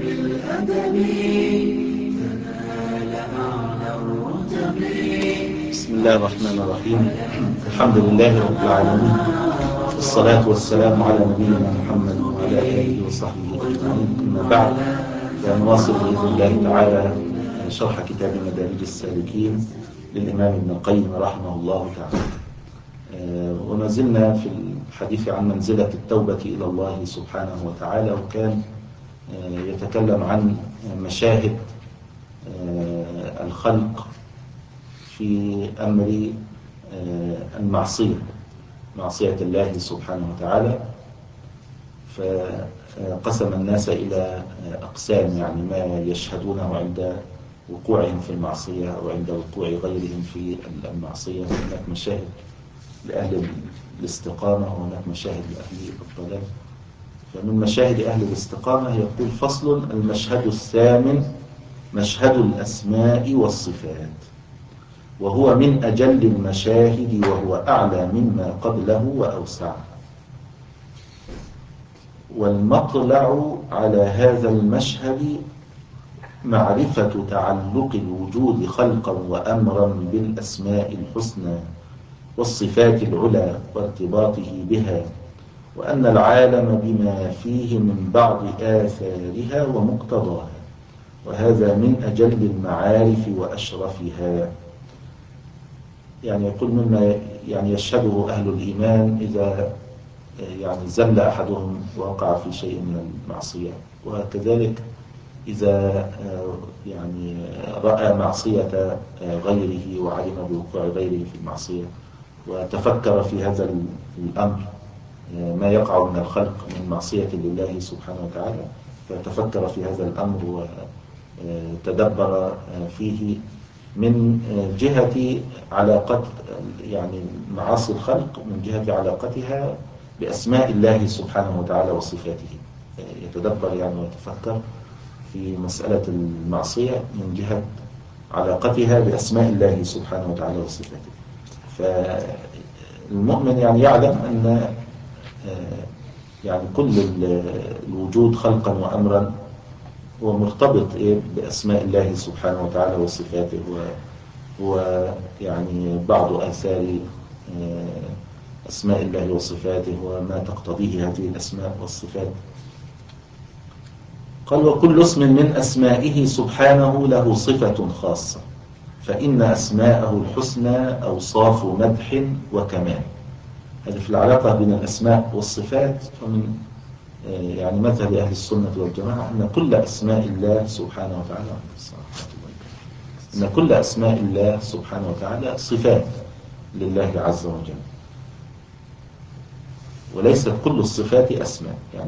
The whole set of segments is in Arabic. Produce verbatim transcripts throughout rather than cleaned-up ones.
بالأدب تنال أعلى الرتب. بسم الله الرحمن الرحيم. الحمد لله رب العالمين، والصلاة والسلام على نبينا محمد وعلى آله وصحبه أجمعين. أما بعد، فنواصل بإذن الله تعالى شرح كتاب مدارج السالكين للإمام ابن القيم رحمه الله تعالى. وما زلنا في الحديث عن منزلة التوبة إلى الله سبحانه وتعالى، وكان يتكلم عن مشاهد الخلق في أمر المعصية، معصية الله سبحانه وتعالى. فقسم الناس إلى أقسام، يعني ما يشهدونه عند وقوعهم في المعصية أو عند وقوع غيرهم في المعصية. هناك مشاهد لأهل الاستقامة وهناك مشاهد لأهل الضلال. فمن مشاهد أهل الاستقامة يقول: فصل: المشهد الثامن مشهد الأسماء والصفات، وهو من أجل المشاهد وهو أعلى مما قبله وأوسع. والمطلع على هذا المشهد معرفة تعلق الوجود خلقا وأمرا بالأسماء الحسنى والصفات العلى وارتباطه بها، وأن العالم بما فيه من بعض آثارها ومقتضاها، وهذا من أجل المعارف وأشرفها. يعني يقول مما يعني يشهده أهل الإيمان إذا يعني زل أحدهم وقع في شيء من المعصية، وكذلك إذا يعني رأى معصية غيره وعلم بوقوع غيره في المعصية وتفكر في هذا الأمر، ما يقع من الخلق من معصية لله سبحانه وتعالى، فتفكر في هذا الأمر وتدبر فيه من جهة علاقة يعني معاصي الخلق، من جهة علاقتها بأسماء الله سبحانه وتعالى وصفاته. يتدبر يعني ويتفكر في مسألة المعصية من جهة علاقتها بأسماء الله سبحانه وتعالى وصفاته. فالمؤمن يعني يعلم أن يعني كل الوجود خلقا وأمرا هو مرتبط بأسماء الله سبحانه وتعالى وصفاته، هو يعني بعض آثار أسماء الله وصفاته وما تقتضيه هذه الأسماء والصفات. قال: وكل اسم من أسمائه سبحانه له صفة خاصة، فإن أسماءه الحسنى أوصاف مدح وكمال. هذه في العلاقة بين الأسماء والصفات. فمن يعني مذهب أهل السنة والجماعة أن كل أسماء الله سبحانه وتعالى أن كل أسماء الله سبحانه وتعالى صفات لله عز وجل، وليست كل الصفات أسماء. يعني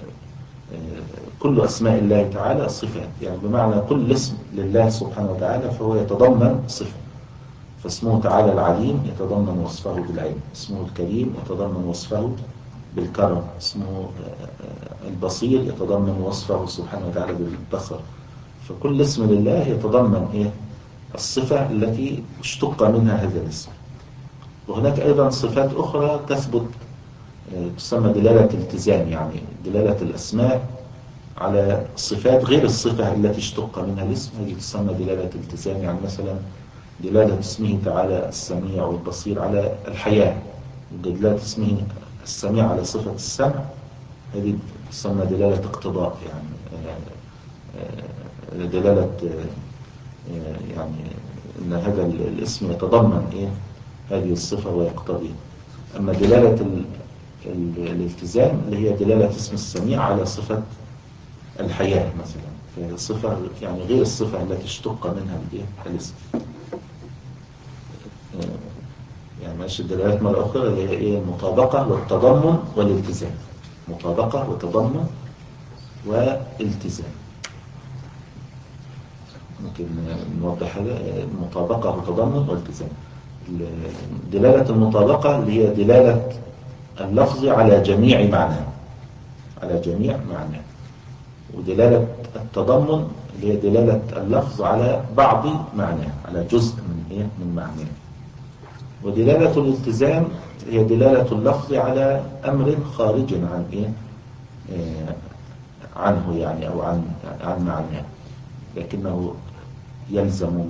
كل أسماء الله تعالى صفات، يعني بمعنى كل اسم لله سبحانه وتعالى فهو يتضمن صفة. فاسمه تعالى العليم يتضمن وصفه بالعلم، اسمه الكريم يتضمن وصفه بالكرم، اسمه البصير يتضمن وصفه سبحانه وتعالى بالبصر. فكل اسم لله يتضمن إيه؟ الصفة التي اشتق منها هذا الاسم. وهناك أيضا صفات أخرى تثبت تسمى دلالة التزام، يعني دلالة الأسماء على صفات غير الصفة التي اشتق منها الاسم، هذه تسمى دلالة التزام. يعني مثلا دلالة اسمه تعالى السميع والبصير على الحياة، ودلالة اسمه السميع على صفة السمع، هذه تسمى دلالة اقتضاء، يعني دلالة يعني ان هذا الاسم يتضمن ايه هذه الصفة ويقتضي. اما دلالة ال ال الالتزام اللي هي دلالة اسم السميع على صفة الحياة مثلا، فهي صفة يعني غير الصفة التي اشتق منها الاسم. يعني ماشي الدلالات مرة أخرى اللي هي إيه؟ المطابقة والتضمن والالتزام. مطابقة وتضمن والالتزام. ممكن نوضح هذا: المطابقة وتضمن والالتزام. دلالة المطابقة اللي هي دلالة اللفظ على جميع معناه، على جميع معناه. ودلالة التضمن اللي هي دلالة اللفظ على بعض معناه، على جزء من إيه؟ من معناه. ودلالة الالتزام هي دلالة اللفظ على أمر خارج عن إيه؟ عنه يعني أو عن عن معناه، لكنه يلزم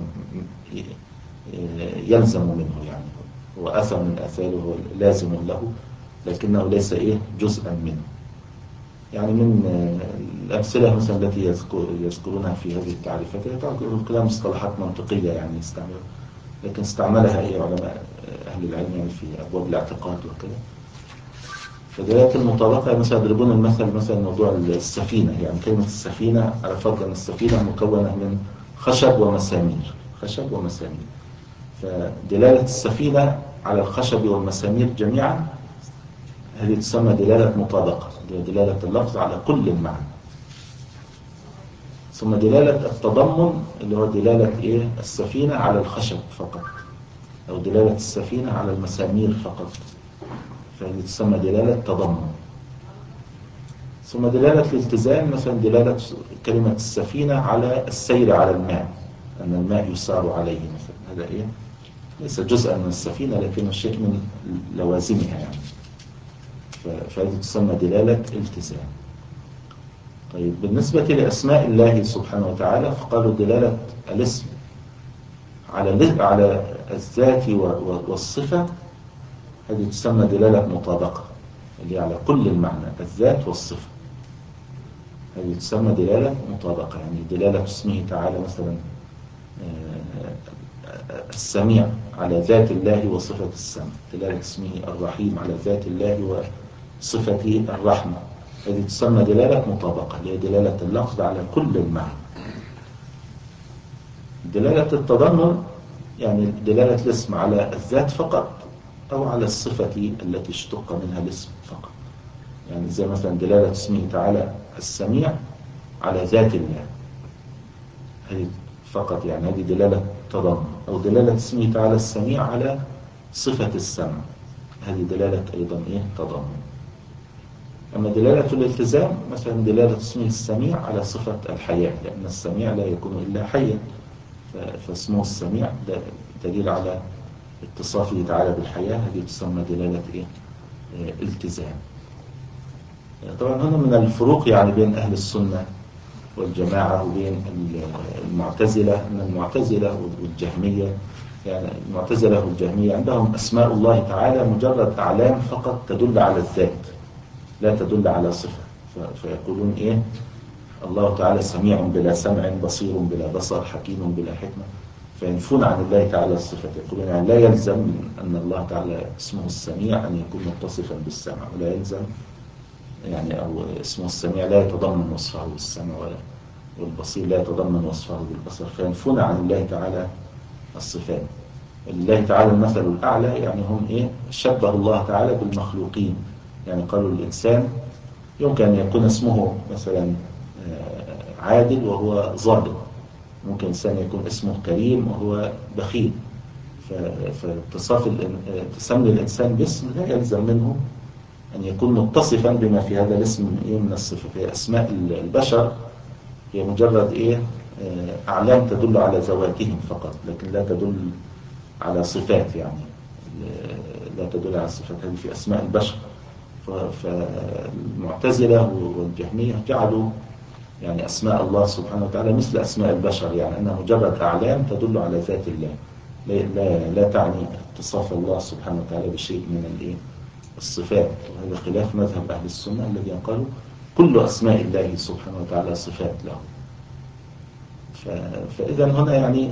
يلزم منه يعني، هو أثر من أثاره، هو لازم له، لكنه ليس إيه جزءا منه. يعني من الأمثلة مثلا التي يذكر يذكرونها في هذه التعريفات كلها مصطلحات منطقية يعني استعمل، لكن استعملها إيه علماء أهل العلم يعني في أبواب الاعتقاد وكذا. فدلالة المطابقة مثلا يضربون المثل مثلا موضوع السفينة، يعني كلمة السفينة على فرض أن السفينة مكونة من خشب ومسامير، خشب ومسامير، فدلالة السفينة على الخشب والمسامير جميعا هذه تسمى دلالة مطابقة، دلالة اللفظ على كل المعنى. ثم دلالة التضمن اللي هو دلالة إيه السفينة على الخشب فقط، أو دلالة السفينة على المسامير فقط، فهذه تسمى دلالة تضمن. ثم دلالة الالتزام مثلا دلالة كلمة السفينة على السير على الماء، أن الماء يسار عليه مثلا، هذا إيه ليس جزءا من السفينة لكنه شيء من لوازمها يعني، فهذه تسمى دلالة التزام. طيب بالنسبة لأسماء الله سبحانه وتعالى فقالوا دلالة الاسم على على الذات والصفة هذه تسمى دلالة مطابقة، اللي على كل المعنى الذات والصفة، هذه تسمى دلالة مطابقة. يعني دلالة اسمه تعالى مثلا السميع على ذات الله وصفة السمع، دلالة اسمه الرحيم على ذات الله وصفة الرحمة، هذه تسمى دلالة مطابقة، اللي هي دلالة اللفظ على كل المعنى. دلالة التضمن يعني دلالة الاسم على الذات فقط أو على الصفة التي اشتق منها الاسم فقط، يعني زي مثلا دلالة اسمه تعالى السميع على ذات الله هذه فقط، يعني هذه دلالة تضمن. أو دلالة اسمه تعالى السميع على صفة السمع، هذه دلالة أيضا إيه تضمن. أما دلالة الالتزام مثلا دلالة اسمه السميع على صفة الحياة، لأن السميع لا يكون إلا حيا، فاسمه السميع دليل على اتصافه تعالى بالحياة، هذه تسمى دلالة إيه؟ إيه التزام. طبعا هنا من الفروق يعني بين أهل السنة والجماعة وبين المعتزلة، أن المعتزلة والجهمية يعني المعتزلة والجهمية عندهم أسماء الله تعالى مجرد أعلام فقط تدل على الذات لا تدل على صفة، فيقولون إيه الله تعالى سميع بلا سمع، بصير بلا بصر، حكيم بلا حكمة، فينفون عن الله تعالى الصفة، يقولون يعني لا يلزم أن الله تعالى اسمه السميع أن يكون متصفا بالسمع، ولا يلزم يعني أو اسمه السميع لا يتضمن وصفه بالسمع، والبصير لا يتضمن وصفه بالبصر، فينفون عن الله تعالى الصفات. لله تعالى المثل الأعلى، يعني هم إيه شبه الله تعالى بالمخلوقين، يعني قالوا الإنسان يمكن أن يكون اسمه مثلا عادل وهو ظالم، ممكن إنسان يكون اسمه كريم وهو بخيل، فاتصاف تسمي الإنسان باسم لا يلزم منه أن يكون متصفا بما في هذا الاسم من الصفة. في أسماء البشر هي مجرد إيه أعلام تدل على ذواتهم فقط، لكن لا تدل على صفات، يعني لا تدل على صفات، هذه في أسماء البشر. فالمعتزلة والجهمية جعلوا يعني أسماء الله سبحانه وتعالى مثل أسماء البشر، يعني أنها مجرد أعلام تدل على ذات الله، لا, لا تعني اتصاف الله سبحانه وتعالى بشيء من الصفات. وهذا خلاف مذهب أهل السنة الذين قالوا كل أسماء الله سبحانه وتعالى صفات له. فإذا هنا يعني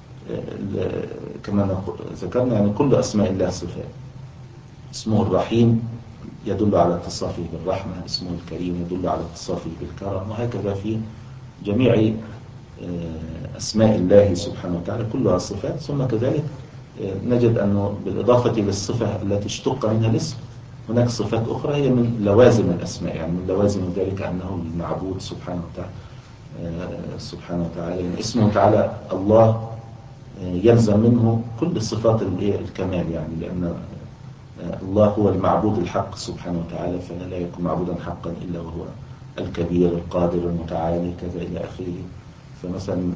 كما ذكرنا يعني كل أسماء الله صفات. اسمه الرحيم يدل على اتصافه بالرحمة، اسمه الكريم يدل على اتصافه بالكرم، وهكذا في جميع أسماء الله سبحانه وتعالى كلها صفات. ثم كذلك نجد أنه بالإضافة للصفة التي اشتق منها الاسم هناك صفات أخرى هي من لوازم الأسماء، يعني من لوازم ذلك أنه المعبود سبحانه وتعالى سبحانه وتعالى يعني اسمه تعالى الله يلزم منه كل صفات الكمال، يعني لأن الله هو المعبود الحق سبحانه وتعالى، فلا يكون معبودا حقا إلا وهو الكبير القادر المتعالي كذا إلى آخره. فمثلا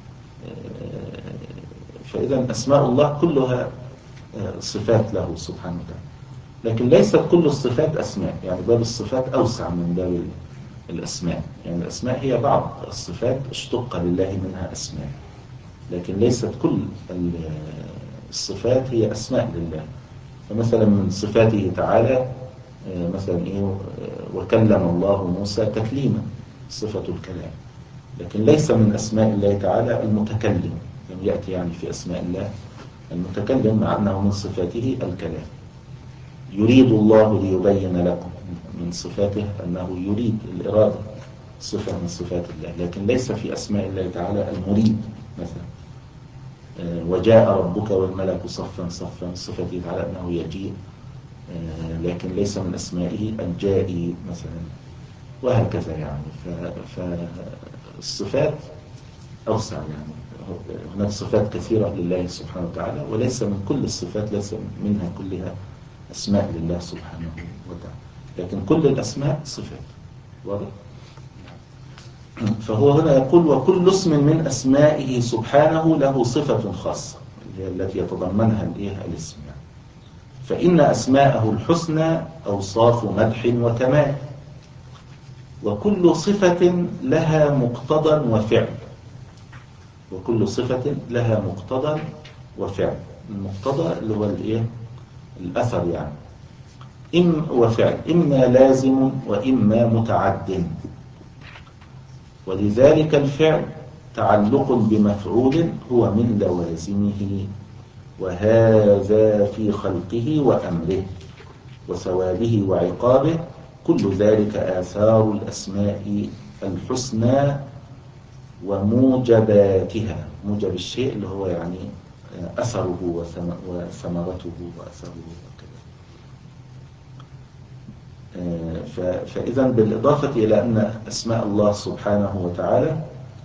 فإذا أسماء الله كلها صفات له سبحانه وتعالى، لكن ليست كل الصفات أسماء، يعني باب الصفات أوسع من باب الأسماء. يعني الأسماء هي بعض الصفات اشتق لله منها أسماء، لكن ليست كل الصفات هي أسماء لله. فمثلا من صفاته تعالى مثلا إيه وكلم الله موسى تكليما، صفة الكلام، لكن ليس من أسماء الله تعالى المتكلم، لم يأتي يعني في أسماء الله المتكلم، مع أنه من صفاته الكلام. يريد الله ليبين لكم، من صفاته أنه يريد، الإرادة صفة من صفات الله، لكن ليس في أسماء الله تعالى المريد مثلا. وجاء ربك والملك صفا صفا، من صفاته تعالى أنه يجيء، لكن ليس من أسمائه الجائي مثلا، وهكذا يعني. فالصفات أوسع، يعني هناك صفات كثيرة لله سبحانه وتعالى، وليس من كل الصفات، ليس منها كلها أسماء لله سبحانه وتعالى، لكن كل الأسماء صفات. واضح؟ فهو هنا يقول وكل اسم من أسمائه سبحانه له صفة خاصة، هي التي يتضمنها الإيه الاسم يعني. فإن أسماءه الحسنى أوصاف مدح وكمال، وكل صفة لها مقتضى وفعل، وكل صفة لها مقتضى وفعل. المقتضى اللي هو الإيه الأثر يعني، إم وفعل، إما لازم وإما متعد، ولذلك الفعل تعلق بمفعول هو من لوازمه، وهذا في خلقه وأمره وثوابه وعقابه، كل ذلك آثار الأسماء الحسنى وموجباتها. موجب الشيء اللي هو يعني أثره وثمرته وأثره وكذا. فإذا بالإضافة إلى أن أسماء الله سبحانه وتعالى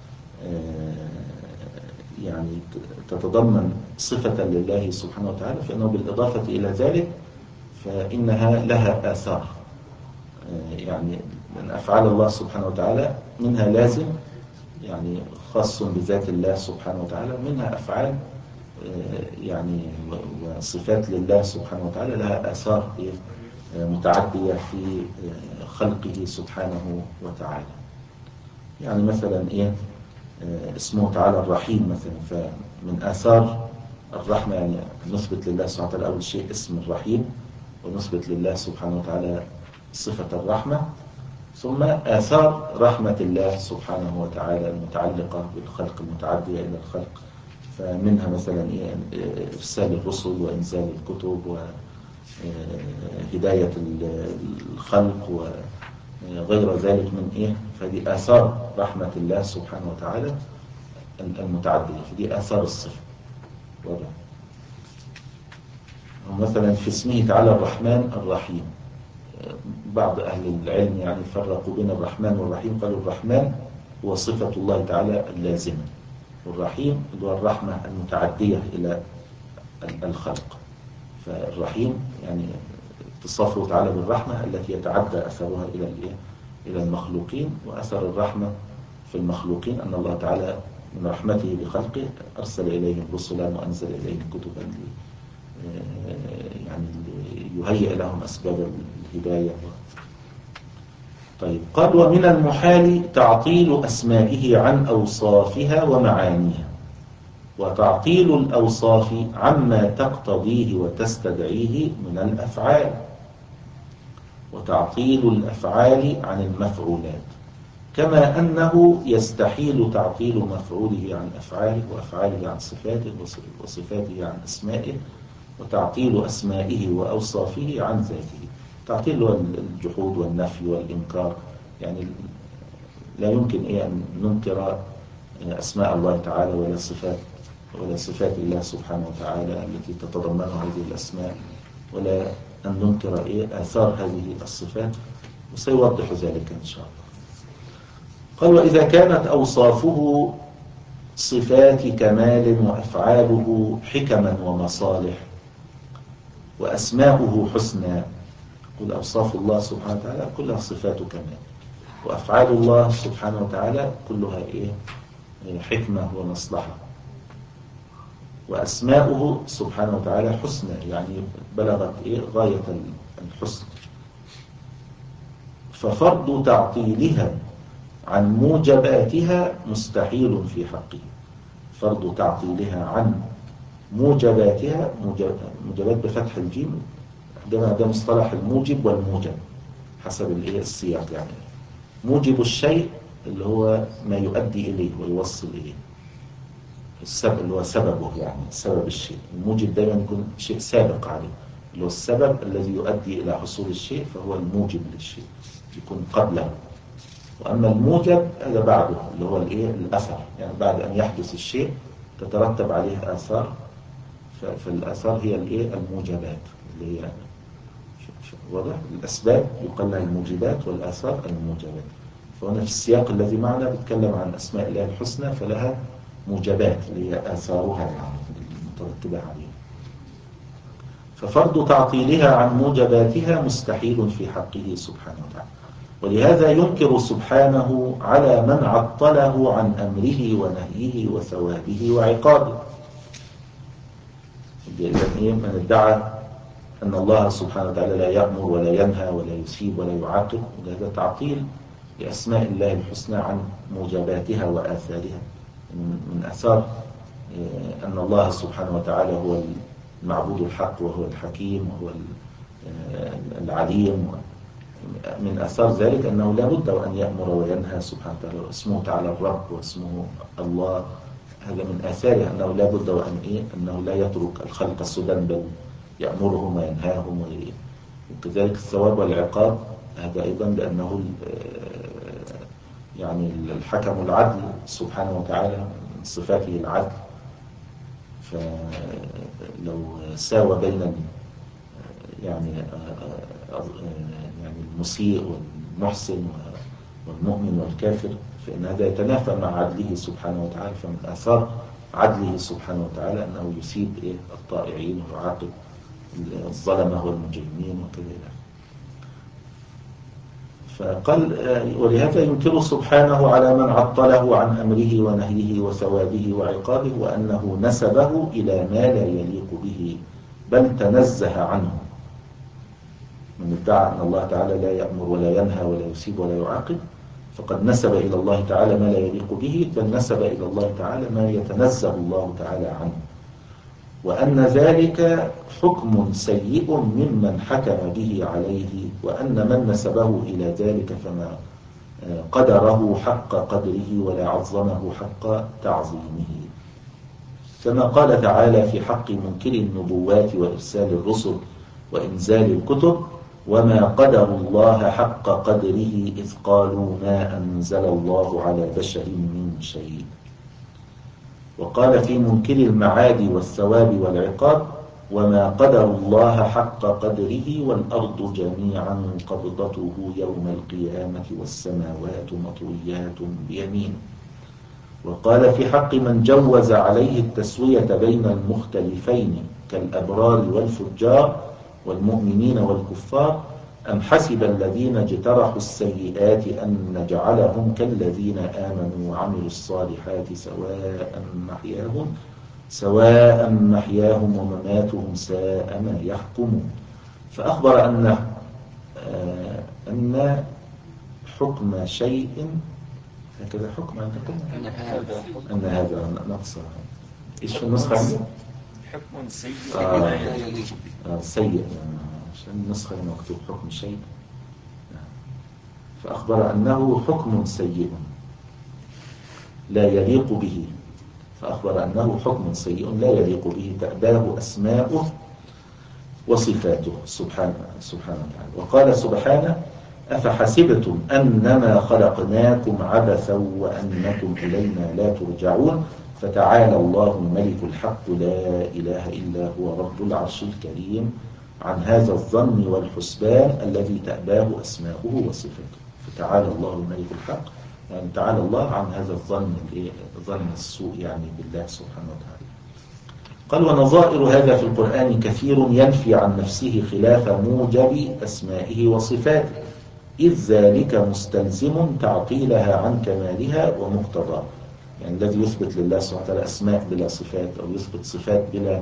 يعني تتضمن صفة لله سبحانه وتعالى، فإنه بالإضافة إلى ذلك فإنها لها آثار. يعني من أفعال الله سبحانه وتعالى منها لازم يعني خاص بذات الله سبحانه وتعالى، منها أفعال يعني وصفات لله سبحانه وتعالى لها آثار متعدية في خلقه سبحانه وتعالى. يعني مثلا إيه اسمه تعالى الرحيم مثلا، فمن آثار الرحمة يعني نثبت لله سبحانه وتعالى أول شيء اسم الرحيم، ونثبت لله سبحانه وتعالى صفة الرحمة، ثم آثار رحمة الله سبحانه وتعالى المتعلقة بالخلق المتعدية إلى الخلق. فمنها مثلا إيه إرسال الرسل وإنزال الكتب وهداية الخلق وغير ذلك من إيه. فدي آثار رحمة الله سبحانه وتعالى المتعدية، فدي آثار الصفة. واضح؟ مثلا في اسمه تعالى الرحمن الرحيم، بعض أهل العلم يعني فرقوا بين الرحمن والرحيم، قالوا الرحمن هو صفة الله تعالى اللازمة، والرحيم هو الرحمة المتعدية إلى الخلق. فالرحيم يعني اتصافه تعالى بالرحمة التي يتعدى أثرها إلى إلى المخلوقين، وأثر الرحمة في المخلوقين أن الله تعالى من رحمته بخلقه أرسل إليهم رسلا وأنزل إليهم كتبا يعني يهيئ لهم أسباب الهداية. طيب قال ومن المحال تعطيل أسمائه عن أوصافها ومعانيها، وتعطيل الأوصاف عما تقتضيه وتستدعيه من الأفعال، وتعطيل الأفعال عن المفعولات، كما أنه يستحيل تعطيل مفعوله عن أفعاله، وأفعاله عن صفاته، وصفاته عن أسمائه، وتعطيل أسمائه وأوصافه عن ذاته. تعطيل الجحود والنفي والإنكار، يعني لا يمكن إيه أن ننكر أسماء الله تعالى ولا صفات ولا صفات الله سبحانه وتعالى التي تتضمن هذه الأسماء، ولا أن ننكر إيه آثار هذه الصفات، وسيوضح ذلك إن شاء الله. قال وإذا كانت أوصافه صفات كمال وأفعاله حكما ومصالح وأسماؤه حسنى، قل أوصاف الله سبحانه وتعالى كلها صفات كمال، وأفعال الله سبحانه وتعالى كلها إيه حكمة ومصلحة، وأسماؤه سبحانه وتعالى حسنى يعني بلغت إيه غاية الحسن. ففرض تعطيلها عن موجباتها مستحيل في حقه. فرض تعطيلها عن موجباتها، موجبات بفتح الجيم، ده ده مصطلح الموجب والموجب حسب الايه السياق. يعني موجب الشيء اللي هو ما يؤدي اليه ويوصل اليه، السبب اللي هو سببه، يعني سبب الشيء. الموجب دايما يكون شيء سابق عليه، اللي هو السبب الذي يؤدي الى حصول الشيء، فهو الموجب للشيء، يكون قبله. واما الموجب هذا بعده، اللي هو الايه الاثر، يعني بعد ان يحدث الشيء تترتب عليه اثار، فالاثار هي الايه الموجبات، اللي هي واضح. الاسباب يقال لها الموجبات، والاثار الموجبات. فهنا في السياق الذي معنا بيتكلم عن اسماء الله الحسنى، فلها موجبات اللي هي اثارها يعني المترتبه عليها. ففرض تعطيلها عن موجباتها مستحيل في حقه سبحانه وتعالى. ولهذا ينكر سبحانه على من عطله عن أمره ونهيه وثوابه وعقابه. إذن إيه من ادعى أن الله سبحانه وتعالى لا يأمر ولا ينهى ولا يسيب ولا يعاقب، وهذا تعطيل لأسماء الله الحسنى عن موجباتها وآثارها. من أثار أن الله سبحانه وتعالى هو المعبود الحق، وهو الحكيم، وهو العليم. من أثار ذلك أنه لا بد وأن يأمر وينهى سبحانه وتعالى، واسمه تعالى الرب واسمه الله. هذا من آثاره أنه لا بد وأن إيه أنه لا يترك الخلق سدى، بل يأمرهم وينهاهم. وكذلك الثواب والعقاب، هذا أيضا لأنه يعني الحكم العدل سبحانه وتعالى، من صفاته العدل. فلو ساوى بين يعني يعني المسيء والمحسن والمؤمن والكافر، فإن هذا يتنافى مع عدله سبحانه وتعالى. فمن آثار عدله سبحانه وتعالى أنه يسيب إيه الطائعين ويعاقب الظلمة والمجرمين وكذا. فقال ولهذا ينكر سبحانه على من عطله عن أمره ونهيه وثوابه وعقابه، وأنه نسبه إلى ما لا يليق به، بل تنزه عنه. من ادعى أن الله تعالى لا يأمر ولا ينهى ولا يسيب ولا يعاقب، فقد نسب إلى الله تعالى ما لا يليق به، بل نسب إلى الله تعالى ما يتنزه الله تعالى عنه. وأن ذلك حكم سيء ممن حكم به عليه، وأن من نسبه إلى ذلك فما قدره حق قدره ولا عظمه حق تعظيمه. كما قال تعالى في حق منكر النبوات وإرسال الرسل وإنزال الكتب: وما قدروا الله حق قدره إذ قالوا ما أنزل الله على بشر من شيء. وقال في منكر المعاد والثواب والعقاب: وما قدروا الله حق قدره والأرض جميعا قبضته يوم القيامة والسماوات مطويات بيمينه. وقال في حق من جوز عليه التسوية بين المختلفين كالأبرار والفجار والمؤمنين والكفار: أم حسب الذين اجترحوا السيئات أن نجعلهم كالذين آمنوا وعملوا الصالحات سواء محياهم سواء محياهم ومماتهم ساء ما يحكمون. فأخبر أن آه أن حكم شيء هكذا حكم عندكم أن هذا نقص. إيش في النسخة عندي؟ حكم سيء آه لا يليق به. آه سيء يعني عشان النسخة مكتوب حكم شيء. فأخبر أنه حكم سيء لا يليق به. فأخبر أنه حكم سيء لا يليق به تأباه أسماؤه وصفاته سبحانه سبحانه وتعالى. وقال سبحانه: أفحسبتم أنما خلقناكم عبثا وأنكم إلينا لا ترجعون فتعالى الله الملك الحق لا إله إلا هو رب العرش الكريم عن هذا الظن والحسبان الذي تأباه أسماؤه وصفاته. فتعالى الله الملك الحق، يعني تعالى الله عن هذا الظن ظن السوء يعني بالله سبحانه وتعالى. قال: ونظائر هذا في القرآن كثير ينفي عن نفسه خلاف موجب أسمائه وصفاته، إذ ذلك مستلزم تعطيلها عن كمالها ومقتضاها. يعني الذي يثبت لله سبحانه وتعالى أسماء بلا صفات، أو يثبت صفات بلا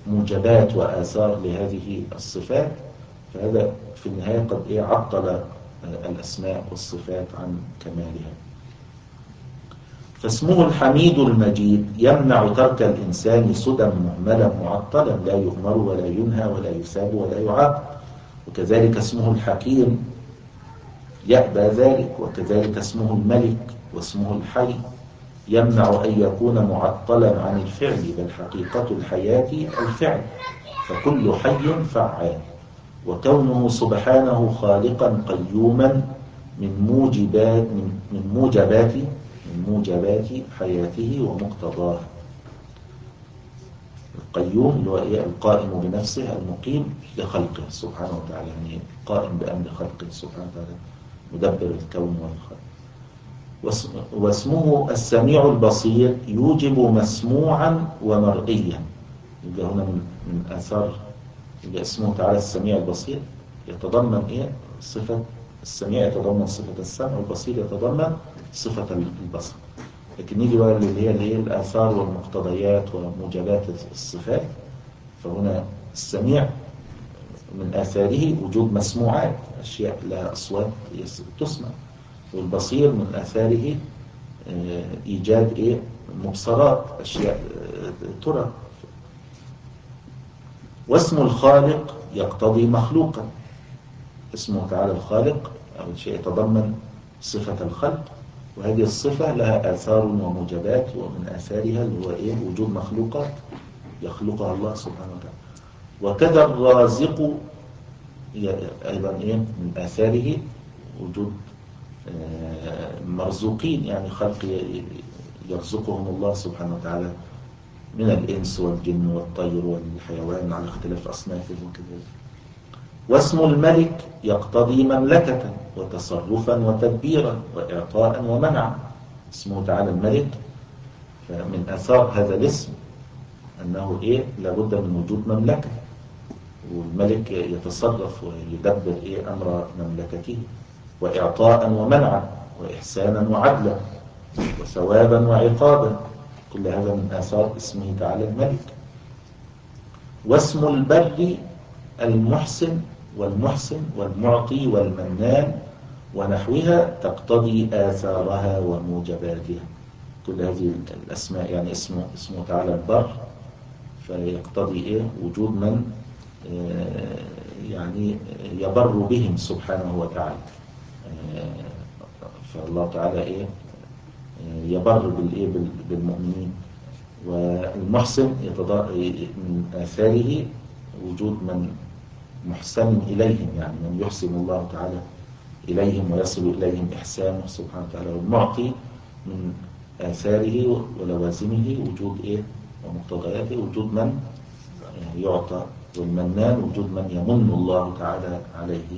موجبات وآثار لهذه الصفات، فهذا في النهاية قد إيه عطل الأسماء والصفات عن كمالها. فاسمه الحميد المجيد يمنع ترك الإنسان سدى مهملا معطلا لا يؤمر ولا ينهى ولا يثاب ولا يعاقب. وكذلك اسمه الحكيم يأبى ذلك. وكذلك اسمه الملك واسمه الحي يمنع أن يكون معطلا عن الفعل، بل حقيقة الحياة الفعل، فكل حي فعال. وكونه سبحانه خالقا قيوما من موجبات من, من موجبات من موجبات حياته ومقتضاها. القيوم اللي هو إيه؟ القائم بنفسه المقيم لخلقه سبحانه وتعالى، يعني قائم بأمر خلقه سبحانه وتعالى، مدبر الكون والخلق. واسمه السميع البصير يوجب مسموعا ومرئيا. يبقى هنا من, من آثار يبقى اسمه تعالى السميع البصير يتضمن إيه؟ صفة السميع يتضمن صفة السمع، والبصير يتضمن صفة البصر. لكن نيجي بقى اللي هي اللي هي الآثار والمقتضيات وموجبات الصفات. فهنا السميع من آثاره وجود مسموعات، أشياء لها أصوات تسمع. والبصير من آثاره إيجاد إيه؟ مبصرات، أشياء ترى. واسم الخالق يقتضي مخلوقا. اسمه تعالى الخالق أول شيء يتضمن صفة الخلق، وهذه الصفة لها آثار وموجبات، ومن آثارها اللي هو إيه؟ وجود مخلوقات يخلقها الله سبحانه وتعالى. وكذا الرازق أيضا إيه؟ من آثاره وجود مرزوقين، يعني خلق يرزقهم الله سبحانه وتعالى من الإنس والجن والطير والحيوان على اختلاف أصنافه وكذلك. واسم الملك يقتضي مملكة وتصرفا وتدبيرا وإعطاء ومنعا. اسمه تعالى الملك، فمن آثار هذا الاسم أنه إيه؟ لابد من وجود مملكة، والملك يتصرف ويدبر إيه؟ أمر مملكته، وإعطاء ومنعا وإحسانا وعدلا وثوابا وعقابا. كل هذا من آثار اسمه تعالى الملك. واسم البر المحسن والمحسن والمعطي والمنان ونحوها تقتضي آثارها وموجباتها. كل هذه الأسماء يعني اسمه, اسمه تعالى البر، فيقتضي إيه؟ وجود من يعني يبر بهم سبحانه وتعالى. فالله تعالى إيه؟ يبر بالإيه؟ بالمؤمنين. والمحسن من آثاره وجود من محسن إليهم، يعني من يحسن الله تعالى إليهم ويصل إليهم إحسانه سبحانه وتعالى. والمعطي من آثاره ولوازمه وجود إيه؟ ومقتضياته وجود من يعطى. والمنان وجود من يمن الله تعالى عليه.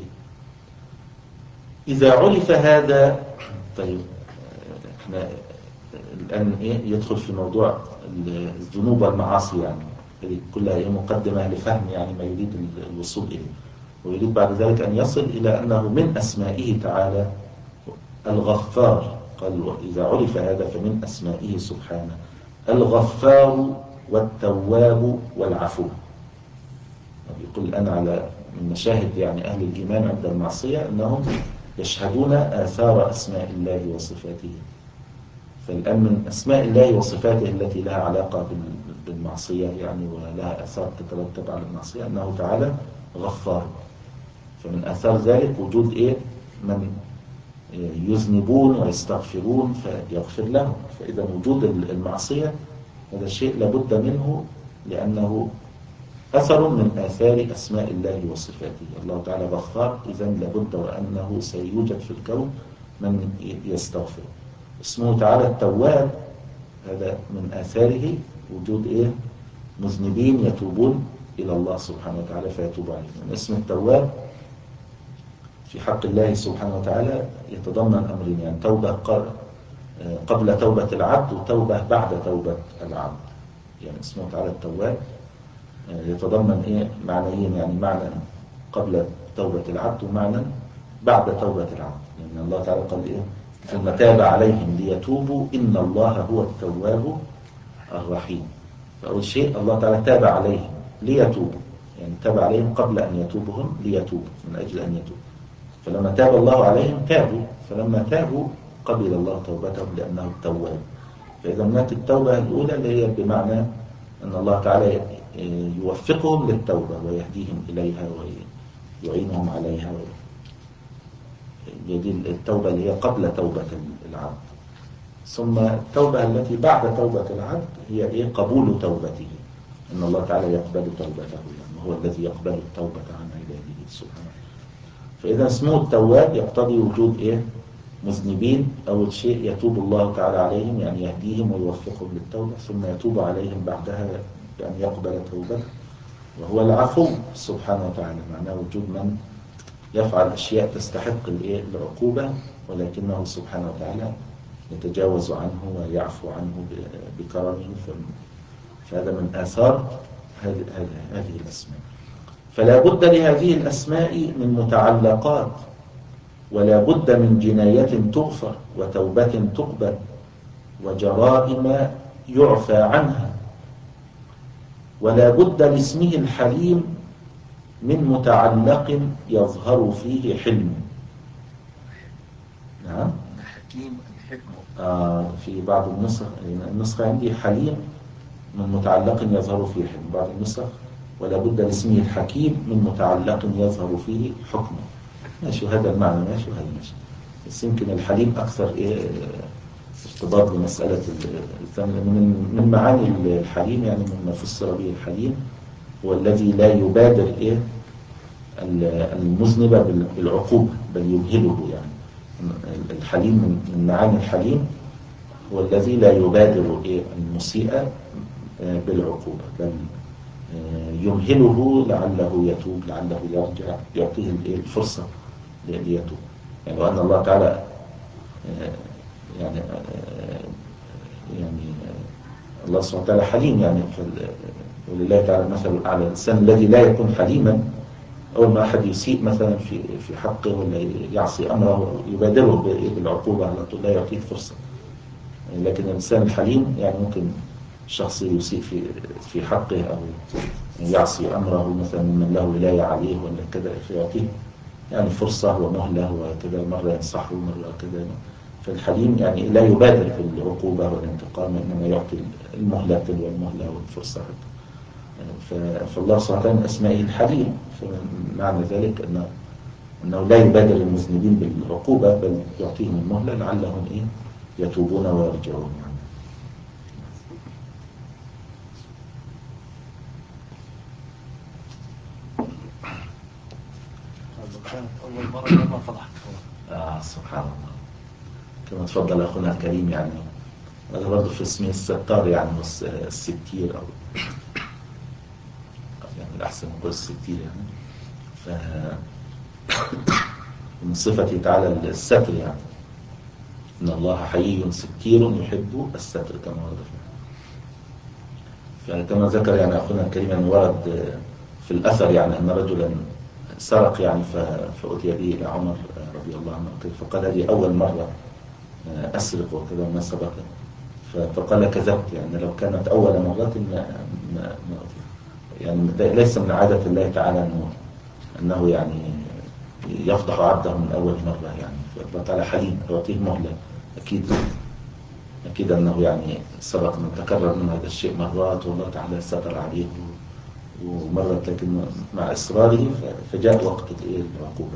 إذا عرف هذا، طيب احنا الآن إيه؟ يدخل في موضوع الذنوب والمعاصي، يعني هذه كلها هي مقدمة لفهم يعني ما يريد الوصول إليه. ويريد بعد ذلك أن يصل إلى أنه من أسمائه تعالى الغفار. قال إذا عرف هذا فمن أسمائه سبحانه الغفار والتواب والعفو. يقول الآن على من مشاهد يعني أهل الإيمان عند المعصية أنهم يشهدون آثار أسماء الله وصفاته. فالآن من أسماء الله وصفاته التي لها علاقة بالمعصية يعني ولها آثار تترتب على المعصية أنه تعالى غفار. فمن آثار ذلك وجود إيه؟ من يذنبون ويستغفرون فيغفر لهم. فإذا وجود المعصية هذا الشيء لابد منه، لأنه أثر من آثار أسماء الله وصفاته. الله تعالى غفار، إذن لابد وأنه سيوجد في الكون من يستغفر. اسمه تعالى التواب، هذا من آثاره وجود إيه؟ مذنبين يتوبون إلى الله سبحانه وتعالى فيتوب عليهم. من اسم التواب في حق الله سبحانه وتعالى يتضمن أمرين، يعني توبة قبل توبة العبد وتوبة بعد توبة العبد. يعني اسمه تعالى التواب يتضمن إيه؟ معنيين، يعني معنى قبل توبة العبد ومعنى بعد توبة العبد. لأن يعني الله تعالى قال إيه؟ ثم تاب عليهم ليتوبوا إن الله هو التواب الرحيم. فأول شيء الله تعالى تاب عليهم ليتوبوا، يعني تاب عليهم قبل أن يتوبهم ليتوبوا من أجل أن يتوبوا. فلما تاب الله عليهم تابوا، فلما تابوا قبل الله توبتهم لأنه التواب. فإذا هناك التوبة الأولى اللي هي بمعنى أن الله تعالى يوفقهم للتوبة ويهديهم إليها ويعينهم عليها. دي التوبة اللي هي قبل توبة العبد. ثم التوبة التي بعد توبة العبد هي إيه؟ قبول توبته، أن الله تعالى يقبل توبته، يعني هو الذي يقبل التوبة عن عباده سبحانه. فإذا اسمه التواب يقتضي وجود إيه؟ مذنبين. أول شيء يتوب الله تعالى عليهم، يعني يهديهم ويوفقهم للتوبة، ثم يتوب عليهم بعدها بأن يقبل توبته، وهو العفو سبحانه وتعالى. معناه وجود من يفعل أشياء تستحق الإيه؟ العقوبة، ولكنه سبحانه وتعالى يتجاوز عنه ويعفو عنه بكرمه. فهذا من آثار هذه هذه الأسماء. فلا بد لهذه الأسماء من متعلقات، ولا بد من جناية تغفر، وتوبة تقبل، وجرائم يعفى عنها. ولا بد لاسمه الحليم من متعلق يظهر فيه حلم. نعم. الحكيم الحكمة. آه في بعض النسخ، النسخة عندي حليم من متعلق يظهر فيه حلم، بعض النسخ ولا بد لاسمه الحكيم من متعلق يظهر فيه حكمه. ماشي هذا المعنى، ماشي وهذا ماشي، بس يمكن الحليم أكثر إيه ارتباط بمسألة الثمن. من من معاني الحليم يعني مما فسر به الحليم هو الذي لا يبادر إيه المذنب بالعقوبة بل يمهله. يعني الحليم من معاني الحليم هو الذي لا يبادر إيه المسيء بالعقوبة بل يمهله لعله يتوب، لعله يرجع، يعطيه الفرصة ليتوب. يعني وأن الله تعالى يعني يعني الله سبحانه وتعالى حليم، يعني ولله تعالى مثل الأعلى. الإنسان الذي لا يكون حليما أول ما أحد يسيء مثلا في في حقه ولا يعصي أمره يبادره بالعقوبة على طول، لا يعطيه فرصة. لكن الإنسان الحليم يعني ممكن شخص يسيء في في حقه أو يعصي أمره مثلا من له ولاية عليه ولا كذا، فيعطيه يعني فرصة ومهلة وكذا، مرة ينصحه مرة كذا. فالحليم يعني لا يبادر في العقوبة والانتقام، إنما يعطي المهلة والمهلة والفرصة. فالله سبحانه وتعالى من أسمائه الحليم، فمعنى ذلك أنه أنه لا يبادر المذنبين بالعقوبة بل يعطيهم المهلة لعلهم إيه يتوبون ويرجعون. يعني كانت أول مرة لما فضحت. آه سبحان الله، كما تفضل أخونا الكريم. يعني هذا برضه في اسمه الستار، يعني الستير، أو يعني الأحسن نقول الستير. يعني ف من صفته تعالى الستر، يعني إن الله حيي ستير يحب الستر كما ورد فيه. فكما ذكر يعني أخونا الكريم أن ورد في الأثر يعني أن رجلا سرق يعني فأتي به إلى عمر رضي الله عنه، فقال هذه أول مرة أسرق وكذا ما سبق. فقال كذبت، يعني لو كانت أول مرة ما ما يعني ليس من عادة الله تعالى أنه, أنه يعني يفضح عبده من أول مرة. يعني فالله تعالى حليم يعطيه مهلة. أكيد أكيد أنه يعني سبق من تكرر من هذا الشيء مرات والله تعالى ستر عليه ومرت، لكن مع إصراره فجاء وقت العقوبة.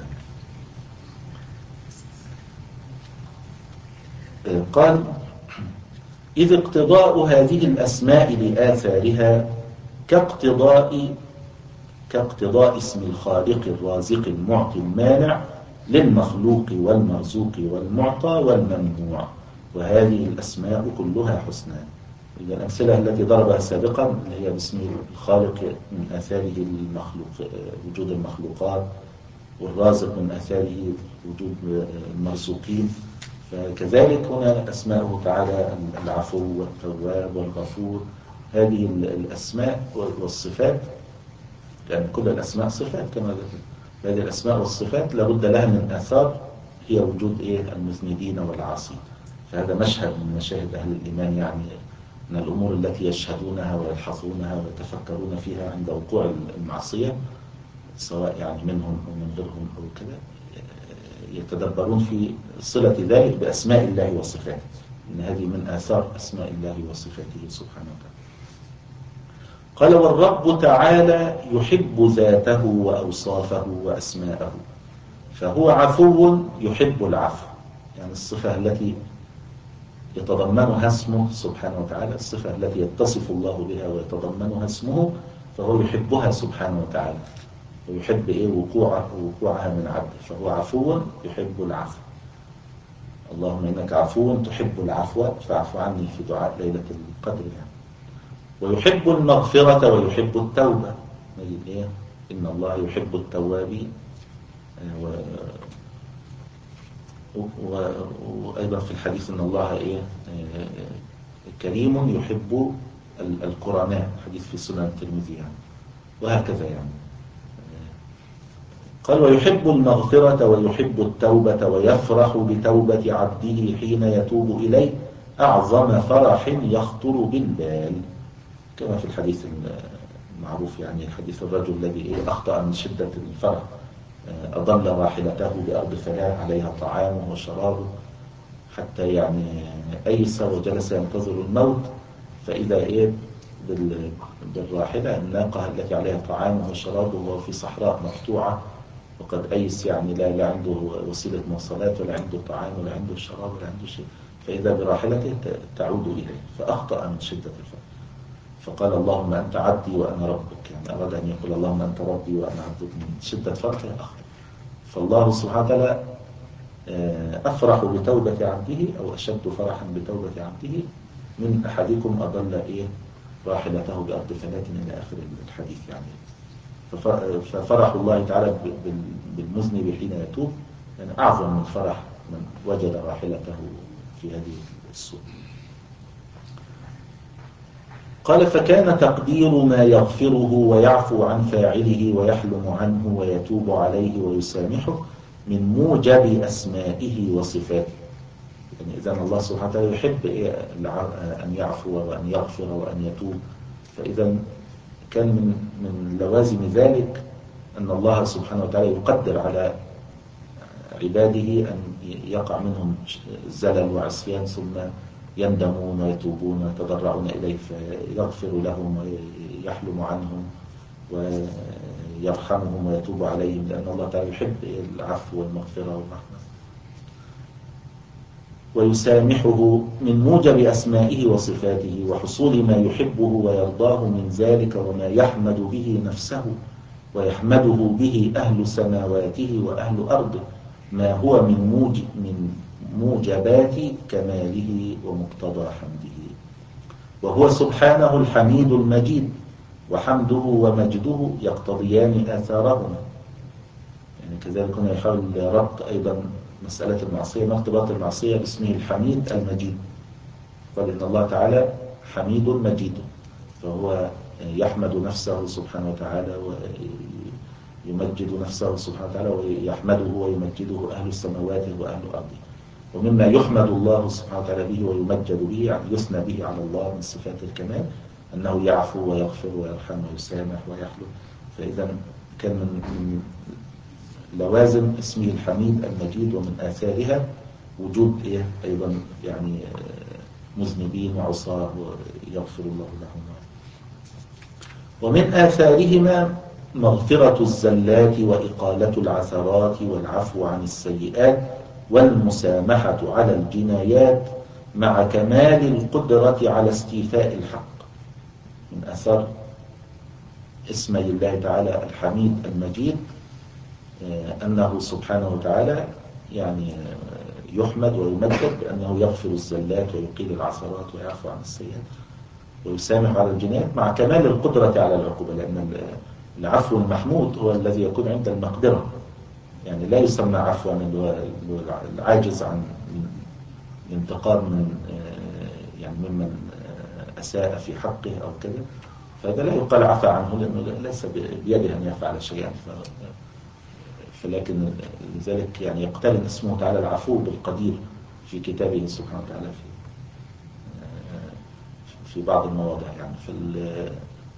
قال إذ اقتضاء هذه الأسماء لآثارها كاقتضاء كاقتضاء اسم الخالق الرازق المعطي المانع للمخلوق والمرزوق والمعطى والممنوع، وهذه الأسماء كلها حسنى. الأمثلة التي ضربها سابقا اللي هي باسم الخالق من آثاره المخلوق وجود المخلوقات، والرازق من آثاره وجود المرزوقين. فكذلك هنا أسماءه تعالى العفو والتواب والغفور. هذه الأسماء والصفات، لأن يعني كل الأسماء صفات كما ذكر، هذه الأسماء والصفات لابد لها من آثار هي وجود إيه المذنبين والعاصين. فهذا مشهد من مشاهد أهل الإيمان، يعني من الأمور التي يشهدونها ويلحظونها ويتفكرون فيها عند وقوع المعصية، سواء يعني منهم أو من غيرهم أو كذا. يتدبرون في صلة ذلك بأسماء الله وصفاته، إن هذه من آثار أسماء الله وصفاته سبحانه وتعالى. قال والرب تعالى يحب ذاته وأوصافه وأسماءه، فهو عفو يحب العفو، يعني الصفة التي يتضمنها اسمه سبحانه وتعالى، الصفة التي يتصف الله بها ويتضمنها اسمه، فهو يحبها سبحانه وتعالى ويحب إيه وقوعه وقوعها من عبده، فهو عفو يحب العفو. اللهم إنك عفو تحب العفو فاعف عني في دعاء ليلة القدر يعني. ويحب المغفرة ويحب التوبة، نجد إيه إن الله يحب التوابين، و... و... وأيضا في الحديث إن الله إيه كريم يحب الكرماء، حديث في سنن الترمذي يعني، وهكذا يعني. قال ويحب المغفرة ويحب التوبة ويفرح بتوبة عبده حين يتوب إليه أعظم فرح يخطر بالبال، كما في الحديث المعروف يعني، الحديث الرجل الذي إيه أخطأ من شدة الفرح، أضل راحلته بأرض فلاة عليها طعامه وشرابه حتى يعني أيس وجلس ينتظر الموت، فإذا إيه بالراحلة الناقة التي عليها طعامه وشرابه وهو في صحراء مقطوعة وقد أيس، يعني لا, لا عنده وسيلة مواصلات ولا عنده طعام ولا عنده شراب ولا عنده شيء، فإذا براحلته تعود إليه فأخطأ من شدة الفرح، فقال اللهم أنت عبدي وأنا ربك، يعني أراد أن يقول اللهم أنت ربي وأنا عبدك، من شدة فرحه أخطأ. فالله سبحانه وتعالى أفرح بتوبة عبده أو أشد فرحا بتوبة عبده من أحدكم أضل إيه راحلته بأرض فلاة إلى آخر الحديث يعني. ففرح الله تعالى بالمذنب حين يتوب يعني أعظم من فرح من وجد راحلته في هذه السوء. قال فكان تقدير ما يغفره ويعفو عن فاعله ويحلم عنه ويتوب عليه ويسامحه من موجب أسمائه وصفاته، يعني إذن الله سبحانه وتعالى يحب أن يعفو وأن يغفر وأن يتوب، فإذا كان من من لوازم ذلك أن الله سبحانه وتعالى يقدر على عباده أن يقع منهم زلل وعصيان ثم يندمون ويتوبون ويتضرعون إليه فيغفر لهم ويحلم عنهم ويرحمهم ويتوب عليهم، لأن الله تعالى يحب العفو والمغفرة والرحمة. ويسامحه من موجب أسمائه وصفاته وحصول ما يحبه ويرضاه من ذلك وما يحمد به نفسه ويحمده به أهل سماواته وأهل أرضه، ما هو من موجب من موجبات كماله ومقتضى حمده، وهو سبحانه الحميد المجيد، وحمده ومجده يقتضيان آثارهما. يعني كذلك هنا يحاول ربط أيضا مسألة المعصية، ارتباط المعصية باسمه الحميد المجيد، قال إن الله تعالى حميد مجيد، فهو يحمد نفسه سبحانه وتعالى ويمجد نفسه سبحانه وتعالى ويحمده ويمجده أهل السماوات وأهل الأرض. ومما يحمد الله سبحانه وتعالى به ويمجد به يعني يثنى به على الله من صفات الكمال أنه يعفو ويغفر ويرحم ويسامح ويحلم، فإذا كان من لوازم اسمه الحميد المجيد ومن آثارها وجود إيه أيضا يعني مذنبين وعصاه ويغفر الله لهم. ومن آثارهما مغفرة الزلات وإقالة العثرات والعفو عن السيئات والمسامحة على الجنايات مع كمال القدرة على استيفاء الحق. من آثار اسم الله تعالى الحميد المجيد أنه سبحانه وتعالى يعني يحمد ويمجد بأنه يغفر الزلات ويقيل العثرات ويعفو عن السيئات ويسامح على الجنايات مع كمال القدرة على العقوبة، لأن العفو المحمود هو الذي يكون عند المقدرة، يعني لا يسمى عفوا العاجز عن الانتقام من يعني ممن أساء في حقه أو كذا، فهذا لا يقال عفى عنه لأنه ليس بيده أن يفعل شيئا، فلكن لذلك يعني يقترن اسمه تعالى العفو بالقدير في كتابه سبحانه وتعالى في في بعض المواضع يعني.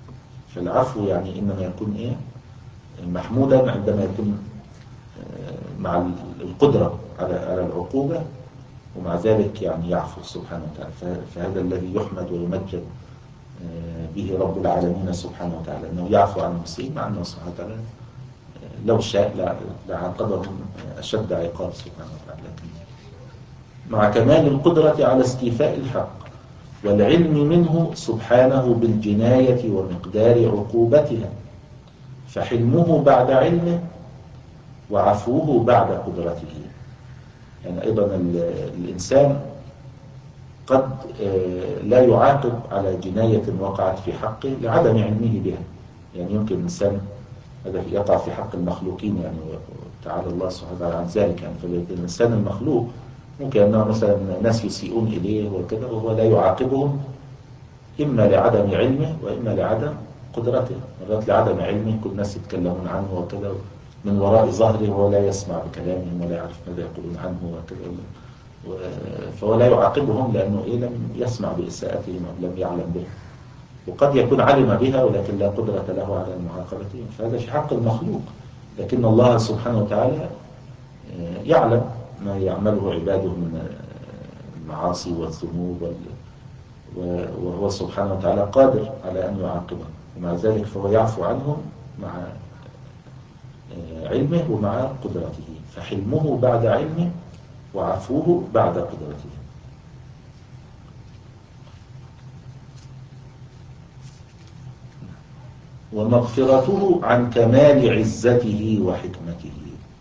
فالعفو يعني إنما يكون إيه محمودا عندما يكون مع القدرة على على العقوبة، ومع ذلك يعني يعفو سبحانه وتعالى. فهذا الذي يحمد ويمجد به رب العالمين سبحانه وتعالى، أنه يعفو عن المسيء، مع أنه سبحانه وتعالى لو شاء لعاقبهم أشد عقاب سبحانه وتعالى، لكن مع كمال القدرة على استيفاء الحق والعلم منه سبحانه بالجناية ومقدار عقوبتها، فحلمه بعد علمه وعفوه بعد قدرته. يعني أيضا الإنسان قد لا يعاقب على جناية وقعت في حقه لعدم علمه بها. يعني يمكن الإنسان هذا يقع في حق المخلوقين، يعني تعالى الله سبحانه وتعالى عن ذلك. يعني فالإنسان المخلوق ممكن أنه مثلا ناس يسيئون إليه وكذا وهو لا يعاقبهم، إما لعدم علمه وإما لعدم قدرته. مرات لعدم علمه، كل الناس يتكلمون عنه وكذا من وراء ظهره وهو لا يسمع بكلامهم ولا يعرف ماذا يقولون عنه وكذا، فهو لا يعاقبهم لأنه إيه لم يسمع بإساءتهم أو لم يعلم به. وقد يكون علم بها ولكن لا قدرة له على معاقبتهم، فهذا في حق المخلوق. لكن الله سبحانه وتعالى يعلم ما يعمله عباده من المعاصي والذنوب، وهو سبحانه وتعالى قادر على أن يعاقبهم، ومع ذلك فهو يعفو عنهم مع علمه ومع قدرته. فحلمه بعد علمه وعفوه بعد قدرته. ومغفرته عن كمال عزته وحكمته.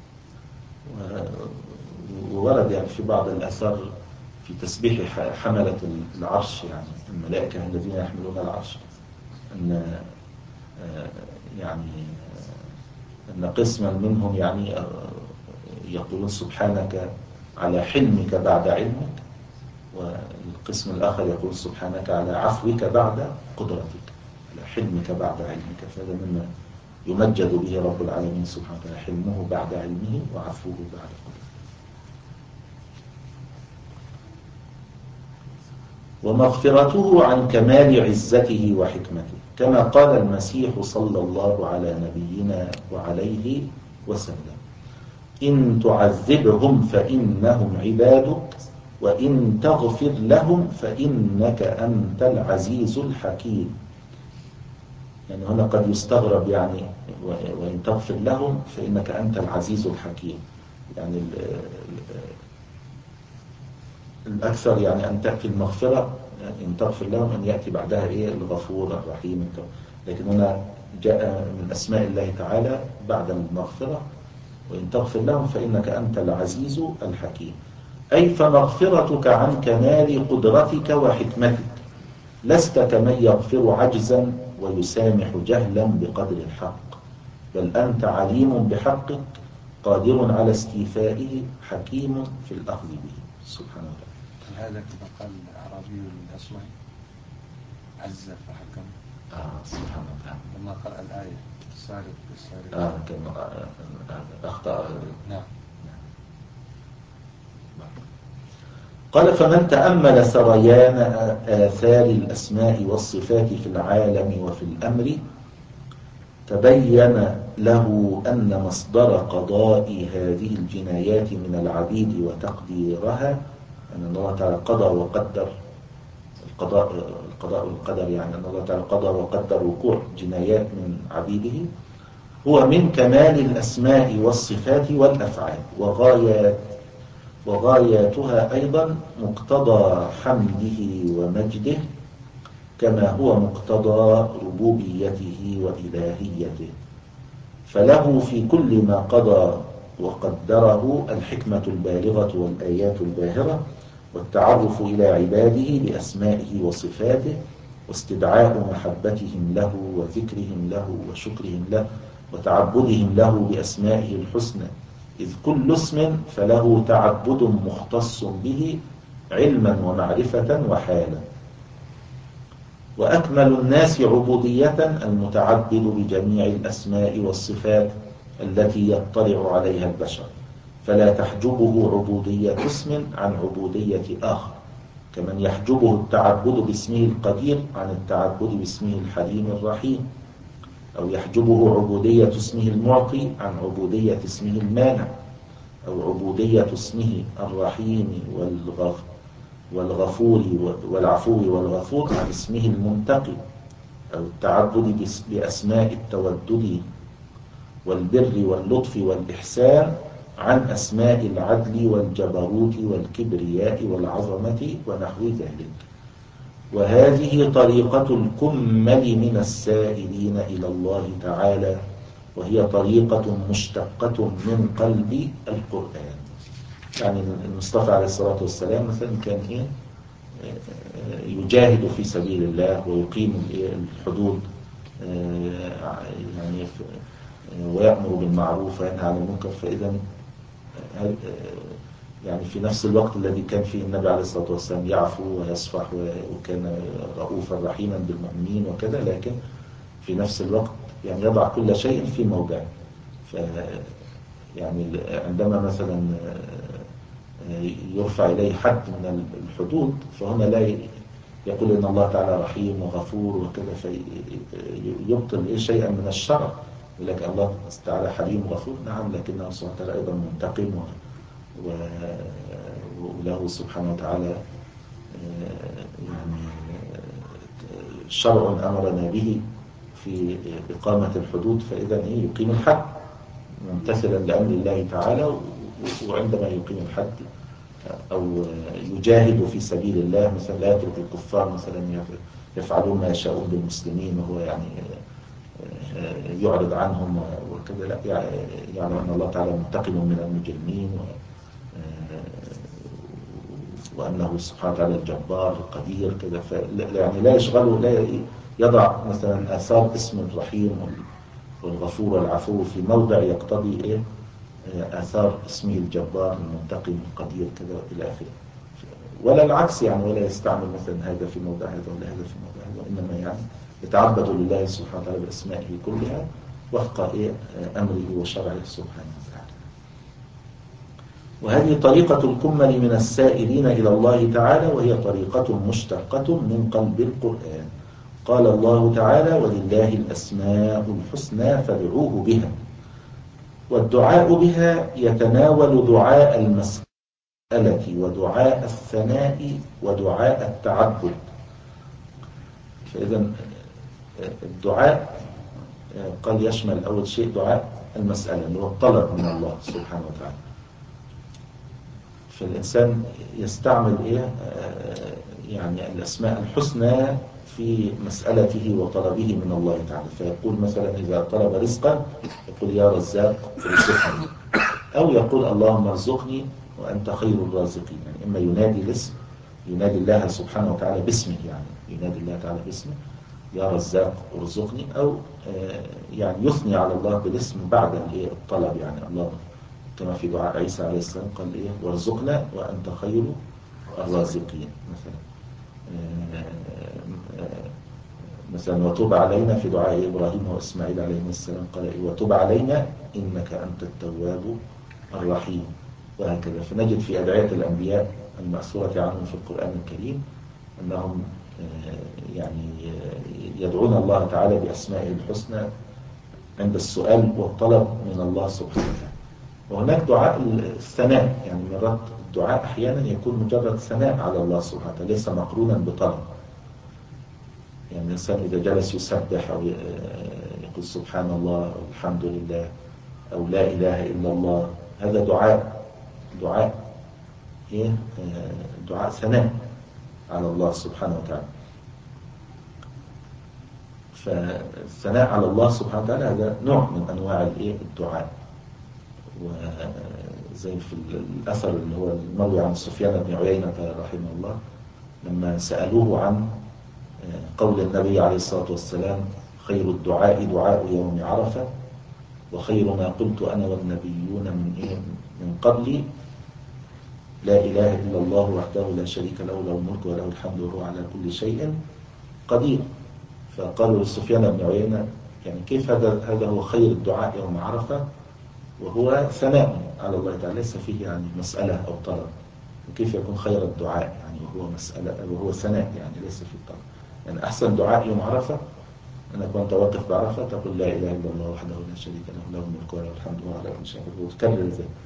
وورد يعني في بعض الآثار في تسبيح حملة العرش، يعني الملائكة الذين يحملون العرش، أن يعني أن قسما منهم يعني يقولون سبحانك على حلمك بعد علمك، والقسم الآخر يقول سبحانك على عفوك بعد قدرتك، على حلمك بعد علمك. فهذا مما يمجد به رب العالمين سبحانه وتعالى، حلمه بعد علمه وعفوه بعد قدرته. ومغفرته عن كمال عزته وحكمته، كما قال المسيح صلى الله على نبينا وعليه وسلم: إن تعذبهم فإنهم عبادك وإن تغفر لهم فإنك أنت العزيز الحكيم. يعني هنا قد يستغرب، يعني وإن تغفر لهم فإنك أنت العزيز الحكيم. يعني الأكثر يعني أن تأتي المغفرة، يعني إن تغفر لهم أن يأتي بعدها إيه الغفور الرحيم. لكن هنا جاء من أسماء الله تعالى بعد المغفرة: وإن تغفر لهم فإنك أنت العزيز الحكيم. أي فمغفرتك عن كمال قدرتك وحكمتك، لست كمن يغفر عجزا ويسامح جهلا بقدر الحق، بل أنت عليم بحقك قادر على استيفائه حكيم في الأخذ به سبحانه وتعالى. هذا كما قال الأعرابي للأصمعي: عز فحكم. آه سبحانه وتعالى. لما قرأ الآية: السارق بالسارق. آه كما آه أخطأ. نعم. قال: فمن تأمل سريان آثار الأسماء والصفات في العالم وفي الأمر تبين له أن مصدر قضاء هذه الجنايات من العبيد وتقديرها، أن الله تعالى قضى وقدر القضاء القضاء والقدر، يعني أن الله تعالى قضى وقدر وقوع جنايات من عبيده، هو من كمال الأسماء والصفات والأفعال وغايات وغاياتها أيضا مقتضى حمده ومجده، كما هو مقتضى ربوبيته وإلهيته. فله في كل ما قضى وقدره الحكمة البالغة والآيات الباهرة، والتعرف إلى عباده بأسمائه وصفاته، واستدعاء محبتهم له وذكرهم له وشكرهم له وتعبدهم له بأسمائه الحسنى، إذ كل اسم فله تعبد مختص به علما ومعرفة وحالا. وأكمل الناس عبودية المتعبد بجميع الأسماء والصفات التي يطلع عليها البشر، فلا تحجبه عبودية اسم عن عبودية آخر، كمن يحجبه التعبد باسمه القدير عن التعبد باسمه الحليم الرحيم، أو يحجبه عبودية اسمه المعطي عن عبودية اسمه المانع، أو عبودية اسمه الرحيم والغف والغفور والعفو والغفور عن اسمه المنتقم، أو التعبد بأسماء التودد والبر واللطف والإحسان عن أسماء العدل والجبروت والكبرياء والعظمة ونحو ذلك. وهذه طريقة الكمل من السائلين إلى الله تعالى، وهي طريقة مشتقة من قلب القرآن. يعني المصطفى عليه الصلاة والسلام مثلا كان إيه يجاهد في سبيل الله ويقيم الحدود، يعني ويأمر بالمعروف وينهى عن المنكر. فإذا يعني في نفس الوقت الذي كان فيه النبي عليه الصلاة والسلام يعفو ويصفح وكان رؤوفا رحيما بالمؤمنين وكذا، لكن في نفس الوقت يعني يضع كل شيء في موضعه. ف يعني عندما مثلا يرفع إليه حد من الحدود، فهنا لا يقول إن الله تعالى رحيم وغفور وكذا فيبطل شيئا من الشرع، ولكن الله تعالى حليم وغفور نعم، لكنه سبحانه وتعالى أيضا منتقم، وله سبحانه وتعالى يعني شرع أمرنا به في إقامة الحدود. فإذا يقيم الحد ممتثلا لأمر الله تعالى، وعندما يقيم الحد أو يجاهد في سبيل الله مثلا لا يترك الكفار مثلا يفعلون ما يشاءون بالمسلمين وهو يعني يعرض عنهم وكذا، لا يعني أن الله تعالى منتقم من المجرمين، وأنه سبحانه وتعالى الجبار القدير كذا. يعني لا يشغله، لا يضع مثلا آثار اسم الرحيم والغفور والعفو في موضع يقتضي إيه آثار اسمه الجبار المنتقم القدير كذا إلى آخره، ولا العكس يعني، ولا يستعمل مثلا هذا في موضع هذا ولا هذا في موضع هذا، وإنما يعني يتعبد لله سبحانه وتعالى بأسمائه كلها وفق إيه أمره وشرعه سبحانه وتعالى. وهذه طريقة الكمل من السائلين إلى الله تعالى، وهي طريقة مشتقة من قلب القرآن. قال الله تعالى: ولله الأسماء الحسنى فادعوه بها. والدعاء بها يتناول دعاء المسألة ودعاء الثناء ودعاء التعبد. فإذا الدعاء قال يشمل أول شيء دعاء المسألة اللي هو الطلب من الله سبحانه وتعالى. فالإنسان يستعمل إيه يعني الأسماء الحسنى في مسألته وطلبه من الله تعالى. فيقول مثلا إذا طلب رزقا يقول يا رزاق ارزقني، أو يقول اللهم ارزقني وأنت خير الرازقين. يعني إما ينادي الاسم، ينادي الله سبحانه وتعالى باسمه، يعني ينادي الله تعالى باسمه يا رزاق ارزقني، أو يعني يثني على الله بالاسم بعد الطلب، يعني الله كما في دعاء عيسى عليه السلام قال إيه وارزقنا وأنت خير الرازقين مثلا. مثلا وتوب علينا في دعاء إبراهيم وإسماعيل عليهما السلام قال إيه وتوب علينا إنك أنت التواب الرحيم، وهكذا. فنجد في أدعية الأنبياء المأثورة عنهم في القرآن الكريم أنهم يعني يدعون الله تعالى بأسمائه الحسنى عند السؤال والطلب من الله سبحانه وتعالى. وهناك دعاء الثناء، يعني مرات الدعاء أحيانا يكون مجرد ثناء على الله سبحانه وتعالى ليس مقرونا بطلب. يعني الإنسان إذا جلس يسبح أو يقول سبحان الله أو الحمد لله أو لا إله إلا الله، هذا دعاء دعاء إيه دعاء ثناء على الله سبحانه وتعالى. فالثناء على الله سبحانه وتعالى هذا نوع من أنواع الإيه الدعاء. وزي في الأثر اللي هو المروي عن سفيان بن عيينة رحمه الله لما سألوه عن قول النبي عليه الصلاة والسلام خير الدعاء دعاء يوم عرفة وخير ما قلت أنا والنبيون من إيه من قبلي لا إله إلا الله وحده لا شريك له له الملك وله الحمد وهو على كل شيء قدير. فقالوا لسفيان بن عيينة يعني كيف هذا هذا هو خير الدعاء يوم عرفة وهو ثناء على الله تعالى ليس فيه يعني مسألة أو طلب، وكيف يكون خير الدعاء يعني وهو مسألة وهو ثناء يعني ليس فيه طلب. يعني أحسن دعاء يوم عرفة أنك وأنت واقف بعرفة تقول لا إله إلا الله وحده لا شريك له له الملك وله الحمد وهو على كل شيء قدير وتكرر ذلك.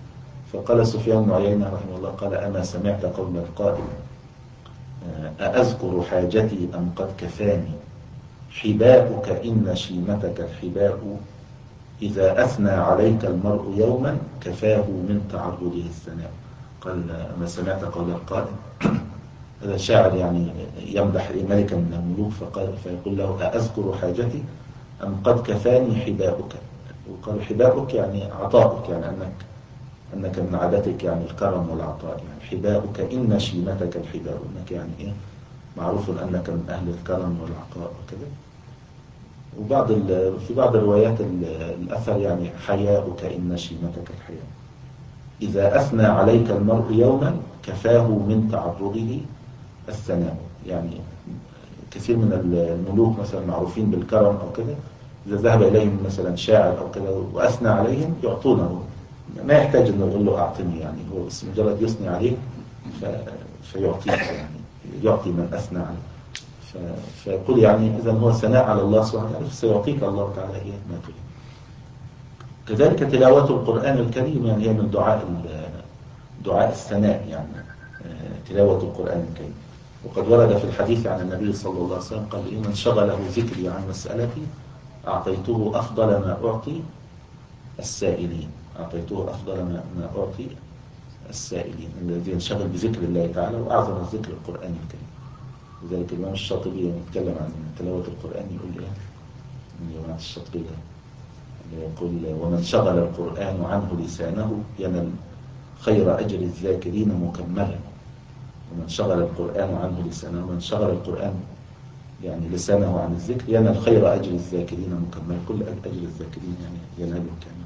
فقال سفيان بن عيينة رحمه الله قال أما سمعت قول القائل أأذكر حاجتي أم قد كفاني حباؤك إن شيمتك الحباء إذا أثنى عليك المرء يوما كفاه من تعرضه الثناء. قال أما سمعت قول القائل، هذا شاعر يعني يمدح ملكا من الملوك، فقال فيقول له أأذكر حاجتي أم قد كفاني حباؤك. وقال حباؤك يعني عطاؤك، يعني أنك أنك من عادتك يعني الكرم والعطاء، يعني حباؤك إن شيمتك الحباء، أنك يعني إيه معروف أنك من أهل الكرم والعطاء وكذا. وبعض في بعض الروايات الأثر يعني حياؤك إن شيمتك الحياء إذا أثنى عليك المرء يوما كفاه من تعرضه الثناء. يعني كثير من الملوك مثلا معروفين بالكرم أو كذا، إذا ذهب إليهم مثلا شاعر أو كذا وأثنى عليهم يعطونه، ما يحتاج أنه يقول له أعطني، يعني هو بس مجرد يثني عليه فيعطيك، يعني يعطي من أثنى عليه. فيقول يعني إذا هو ثناء على الله سبحانه وتعالى فسيعطيك الله تعالى إيه ما تريد. كذلك تلاوة القرآن الكريم يعني هي من دعاء دعاء الثناء، يعني تلاوة القرآن الكريم. وقد ورد في الحديث عن النبي صلى الله عليه وسلم قال إيه من شغله ذكري عن مسألتي أعطيته أفضل ما أعطي السائلين. أعطيته أفضل ما أعطي السائلين الذي ينشغل بذكر الله تعالى، وأعظم الذكر القرآن الكريم. لذلك الإمام الشاطبي يتكلم عن تلاوة القرآن يقول إيه من جماعة الشاطبي يقول ومن شغل القرآن عنه لسانه ينال خير أجر الذاكرين مكملا. ومن شغل القرآن عنه لسانه، من شغل القرآن يعني لسانه عن الذكر ينال خير أجر الذاكرين مكملا، كل أجر الذاكرين يعني يناله كاملا.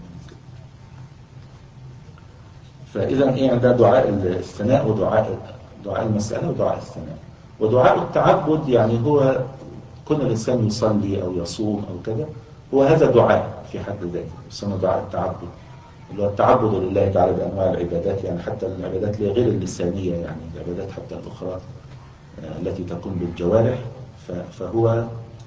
فإذا إيه ده دعاء الثناء ودعاء دعاء المسألة ودعاء الثناء. ودعاء التعبد يعني هو كل الإنسان يصلي أو يصوم أو كذا، هو هذا دعاء في حد ذاته يسمى دعاء التعبد، اللي هو التعبد لله تعالى بأنواع العبادات، يعني حتى العبادات غير اللسانية، يعني العبادات حتى الأخرى التي تكون بالجوارح، فهو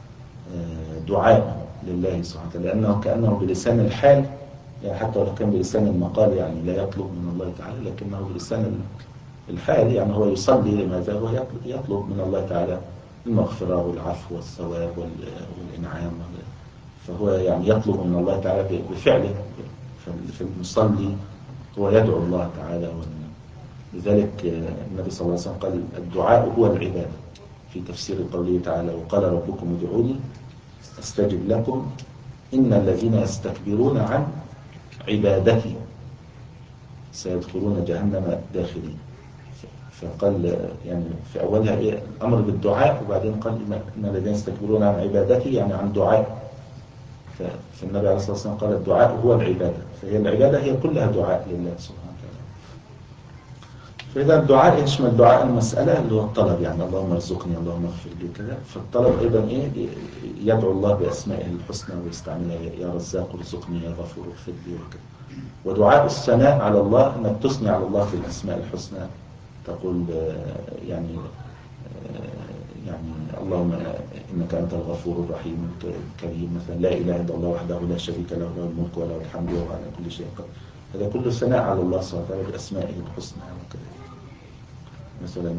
دعاء لله سبحانه وتعالى، لأنه كأنه بلسان الحال، يعني حتى لو كان بلسان المقال يعني لا يطلب من الله تعالى، لكنه بلسان الحال يعني هو يصلي لماذا هو يطلب من الله تعالى المغفرة والعفو والثواب والإنعام، فهو يعني يطلب من الله تعالى بفعله. فالمصلي هو يدعو الله تعالى، لذلك النبي صلى الله عليه وسلم قال الدعاء هو العبادة في تفسير قوله تعالى وقال ربكم ادعوني استجب لكم إن الذين يستكبرون عن عبادتي سيدخلون جهنم داخلين. فقال يعني في أولها إيه الأمر بالدعاء، وبعدين قال إن الذين يستكبرون عن عبادتي يعني عن دعاء. فالنبي عليه الصلاة والسلام قال الدعاء هو العبادة، فهي العبادة هي كلها دعاء لله سبحانه وتعالى. فإذا الدعاء يشمل دعاء المسألة اللي هو الطلب، يعني اللهم ارزقني اللهم اغفر لي كذا. فالطلب أيضا إيه يدعو الله بأسمائه الحسنى ويستعملها يا رزاق ارزقني يا غفور اغفر لي وكذا. ودعاء الثناء على الله أنك تثني على الله بالأسماء الحسنى، تقول يعني يعني اللهم إنك أنت الغفور الرحيم الكريم مثلا، لا إله إلا الله وحده لا شريك له له الملك وله الحمد وهو على كل شيء قدير. هذا كله ثناء على الله سبحانه وتعالى بأسمائه الحسنى وكذا. مثلا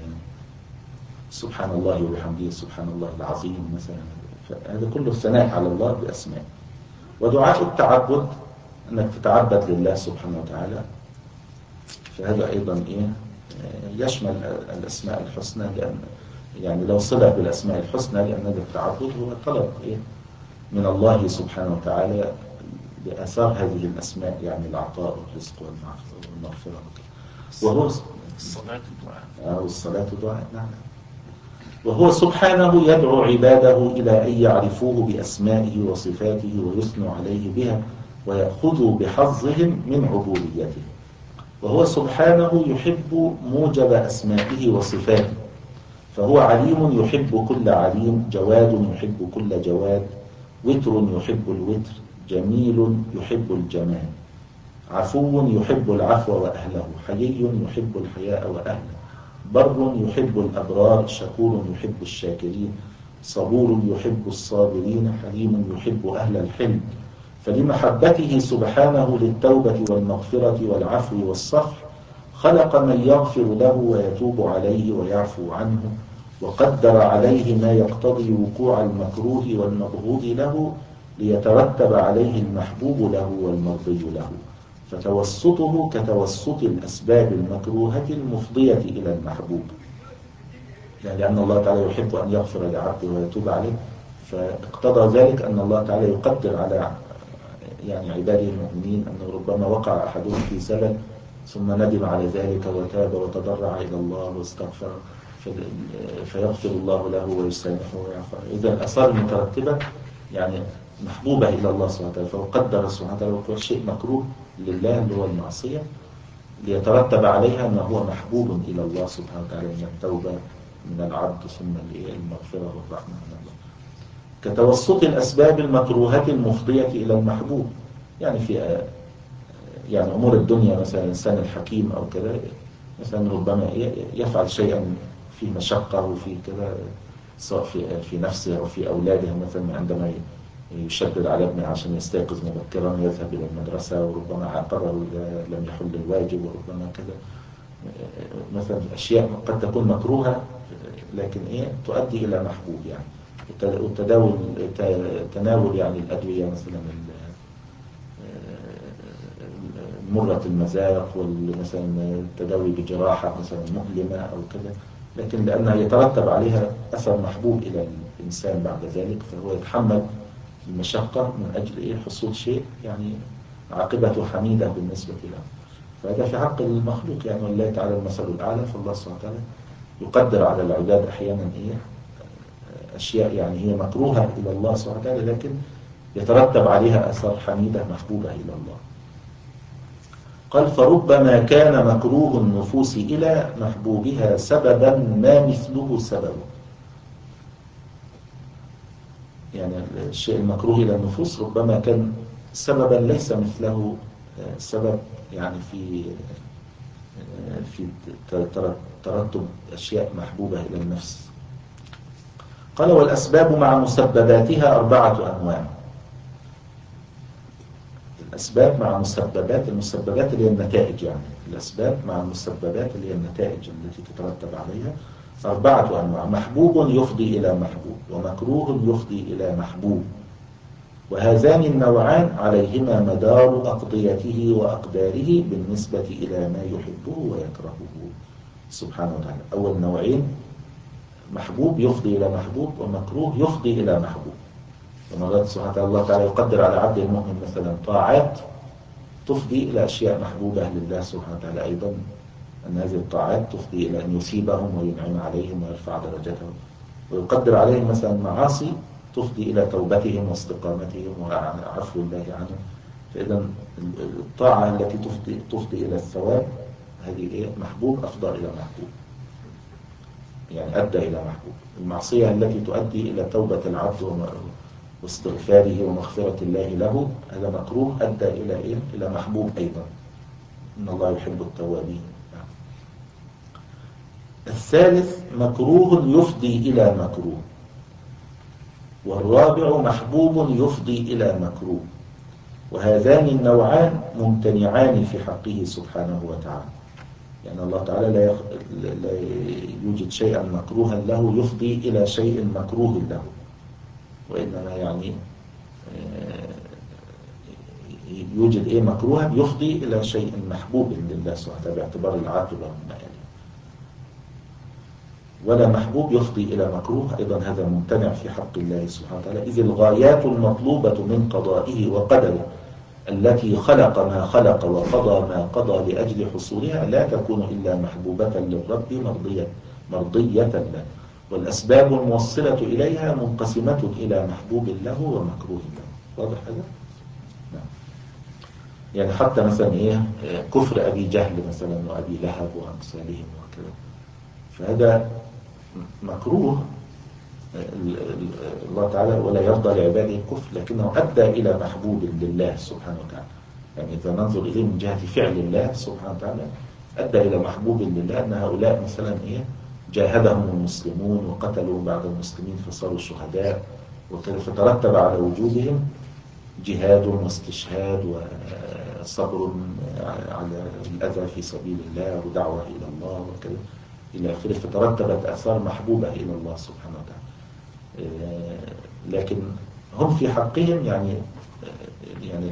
سبحان الله وبحمده سبحان الله العظيم مثلا، فهذا كله ثناء على الله بأسمائه. ودعاء التعبد أنك تتعبد لله سبحانه وتعالى، فهذا أيضا إيه يشمل الأسماء الحسنى، لأن يعني لو صلة بالأسماء الحسنى، لأن هذا التعبد هو طلب إيه من الله سبحانه وتعالى بأثار هذه الأسماء، يعني العطاء والرزق والمغفرة. وهو الصلاة دعاء أو الصلاة دعاء، نعم. وهو سبحانه يدعو عباده إلى أن يعرفوه بأسمائه وصفاته ويثنوا عليه بها ويأخذوا بحظهم من عبوديته. وهو سبحانه يحب موجب أسمائه وصفاته، فهو عليم يحب كل عليم، جواد يحب كل جواد، وتر يحب الوتر، جميل يحب الجمال، عفو يحب العفو وأهله، حيي يحب الحياء وأهله، بر يحب الأبرار، شكور يحب الشاكرين، صبور يحب الصابرين، حليم يحب أهل الحلم، فلمحبته سبحانه للتوبة والمغفرة والعفو والصفح خلق من يغفر له ويتوب عليه ويعفو عنه، وقدر عليه ما يقتضي وقوع المكروه والمبغوض له ليترتب عليه المحبوب له والمرضي له، فتوسطه كتوسط الأسباب المكروهة المفضية إلى المحبوب، يعني لأن الله تعالى يحب أن يغفر لعبده ويتوب عليه، فاقتضى ذلك أن الله تعالى يقدر على يعني عباده المؤمنين أنه ربما وقع أحدهم في زلل ثم ندم على ذلك وتاب وتضرع إلى الله واستغفر فيغفر الله له ويسامحه ويعفو. إذا الآثار المترتبة يعني محبوبة إلى الله سبحانه وتعالى، فقدر سبحانه وتعالى وكل شيء مكروه لله اللي هو المعصية ليترتب عليها ما هو محبوب إلى الله سبحانه وتعالى من التوبة من العبد ثم المغفرة والرحمة من الله، كتوسط الأسباب المكروهة المفضية إلى المحبوب. يعني في يعني أمور الدنيا مثلا الإنسان الحكيم أو كذا مثلا ربما يفعل شيئا في مشقة وفي كذا سواء في في نفسه أو في أولاده، مثلا عندما يشدد على ابنه عشان يستيقظ مبكرا يذهب إلى المدرسة وربما عاقبه إذا لم يحل الواجب وربما كذا، مثلا أشياء قد تكون مكروهة لكن إيه تؤدي إلى محبوب، يعني والتداول تناول يعني الأدوية مثلا مرة المذاق والمثلا التداوي بجراحة مثلا مؤلمة أو كذا، لكن لأنها يترتب عليها أثر محبوب إلى الإنسان بعد ذلك فهو يتحمل المشقة من أجل إيه حصول شيء يعني عاقبته حميدة بالنسبة له. فهذا في حق المخلوق يعني، والله تعالى المثل الأعلى، فالله سبحانه وتعالى يقدر على العباد أحيانا إيه أشياء يعني هي مكروهة إلى الله سبحانه وتعالى لكن يترتب عليها أثر حميدة محبوبة إلى الله. قال فربما كان مكروه النفوس إلى محبوبها سببا ما مثله سببه، يعني الشيء المكروه إلى النفوس ربما كان سببا ليس مثله سبب يعني في في ترتب أشياء محبوبة إلى النفس. قال والأسباب مع مسبباتها أربعة أنواع. الأسباب مع مسببات، المسببات اللي هي النتائج، يعني الأسباب مع المسببات اللي هي النتائج التي تترتب عليها أربعة أنواع: محبوب يفضي إلى محبوب، ومكروه يفضي إلى محبوب، وهذان النوعان عليهما مدار أقضيته وأقداره بالنسبة إلى ما يحبه ويكرهه سبحانه وتعالى. أول نوعين محبوب يفضي إلى محبوب، ومكروه يفضي إلى محبوب. ومرات سبحانه وتعالى الله تعالى يقدر على عبد المؤمن مثلا طاعات تفضي إلى أشياء محبوبة لله سبحانه وتعالى أيضا، أن هذه الطاعات تفضي إلى أن يثيبهم وينعم عليهم ويرفع درجتهم، ويقدر عليهم مثلا معاصي تفضي إلى توبتهم واستقامتهم وعفو الله عنهم. فإذا الطاعة التي تفضي, تفضي إلى الثواب هذه إيه؟ محبوب أفضى إلى محبوب، يعني أدى إلى محبوب. المعصية التي تؤدي إلى توبة العبد واستغفاره ومغفرة الله له هذا مكروه أدى إلى إيه؟ إلى محبوب أيضا، إن الله يحب التوابين. الثالث مكروه يفضي إلى مكروه، والرابع محبوب يفضي إلى مكروه، وهذان النوعان ممتنعان في حقه سبحانه وتعالى. يعني الله تعالى لا, يخ... لا يوجد شيئا مكروها له يفضي إلى شيء مكروه له، وإنما يعني يوجد إيه مكروها يفضي إلى شيء محبوب لله سبحانه وتعالى باعتبار العاقبة والمآل، ولا محبوب يفضي إلى مكروه أيضا، هذا ممتنع في حق الله سبحانه وتعالى. إذ الغايات المطلوبة من قضائه وقدره التي خلق ما خلق وقضى ما قضى لأجل حصولها لا تكون إلا محبوبة للرب مرضية, مرضية له، والأسباب الموصلة إليها منقسمة إلى محبوب له ومكروه له. واضح هذا؟ نعم. يعني حتى مثلا إيه كفر أبي جهل مثلا وأبي لهب وأمثالهم وكذا، فهذا مكروه الله تعالى ولا يرضى لعباده الكفر، لكنه أدى إلى محبوب لله سبحانه وتعالى. يعني إذا ننظر إليه من جهة فعل الله سبحانه وتعالى أدى إلى محبوب لله، أن هؤلاء مثلا إيه جاهدهم المسلمون وقتلوا بعض المسلمين فصاروا شهداء وكذا، فترتب على وجودهم جهاد واستشهاد وصبر على الأذى في سبيل الله ودعوة إلى الله وكذا إلى آخره، فترتبت آثار محبوبة إلى الله سبحانه وتعالى. لكن هم في حقهم يعني يعني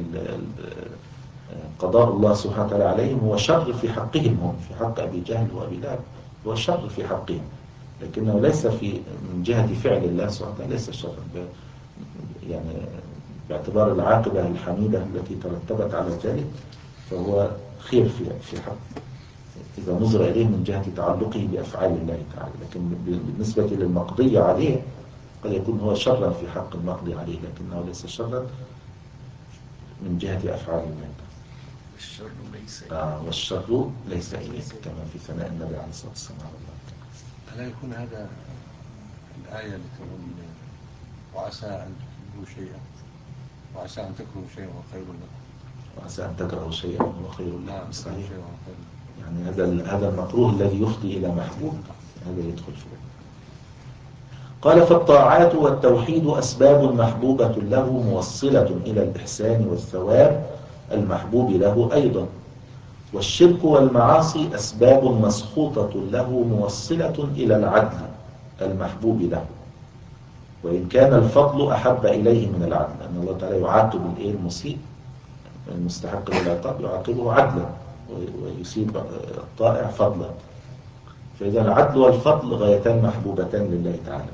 قضاء الله سبحانه وتعالى عليهم هو شر في حقهم، هم في حق أبي جهل وأبي لهب هو شر في حقهم، لكنه ليس في من جهة فعل الله سبحانه وتعالى ليس شرا، يعني باعتبار العاقبة الحميدة التي ترتبت على ذلك فهو خير في في حق إذا نظر إليه من جهة تعلقه بأفعال الله تعالى. لكن بالنسبة للمقضي عليه قد يكون هو شرا في حق المقضي عليه، لكنه ليس شرا من جهة أفعال الله تعالى. والشر ليس إليك. آه والشر ليس إليك كما في ثناء النبي عليه الصلاة والسلام على الله. ألا يكون هذا الآية اللي تقول وعسى أن تحبوا شيئا وعسى أن تكرهوا شيئا وخير لكم وعسى أن تكرهوا شيئا وخير لكم؟ صحيح. شيئا وخير لكم. يعني هذا هذا المكروه الذي يفضي إلى محبوب هذا يدخل فيه. قال فالطاعات والتوحيد أسباب محبوبة له موصلة إلى الإحسان والثواب المحبوب له أيضا، والشرك والمعاصي أسباب مسخوطة له موصلة إلى العدل المحبوب له، وإن كان الفضل أحب إليه من العدل، أن الله تعالى يعاقب الإيه المسيء المستحق للعقاب يعاقبه عدلا ويسيب الطائع فضلا، فإذا العدل والفضل غايتان محبوبتان لله تعالى،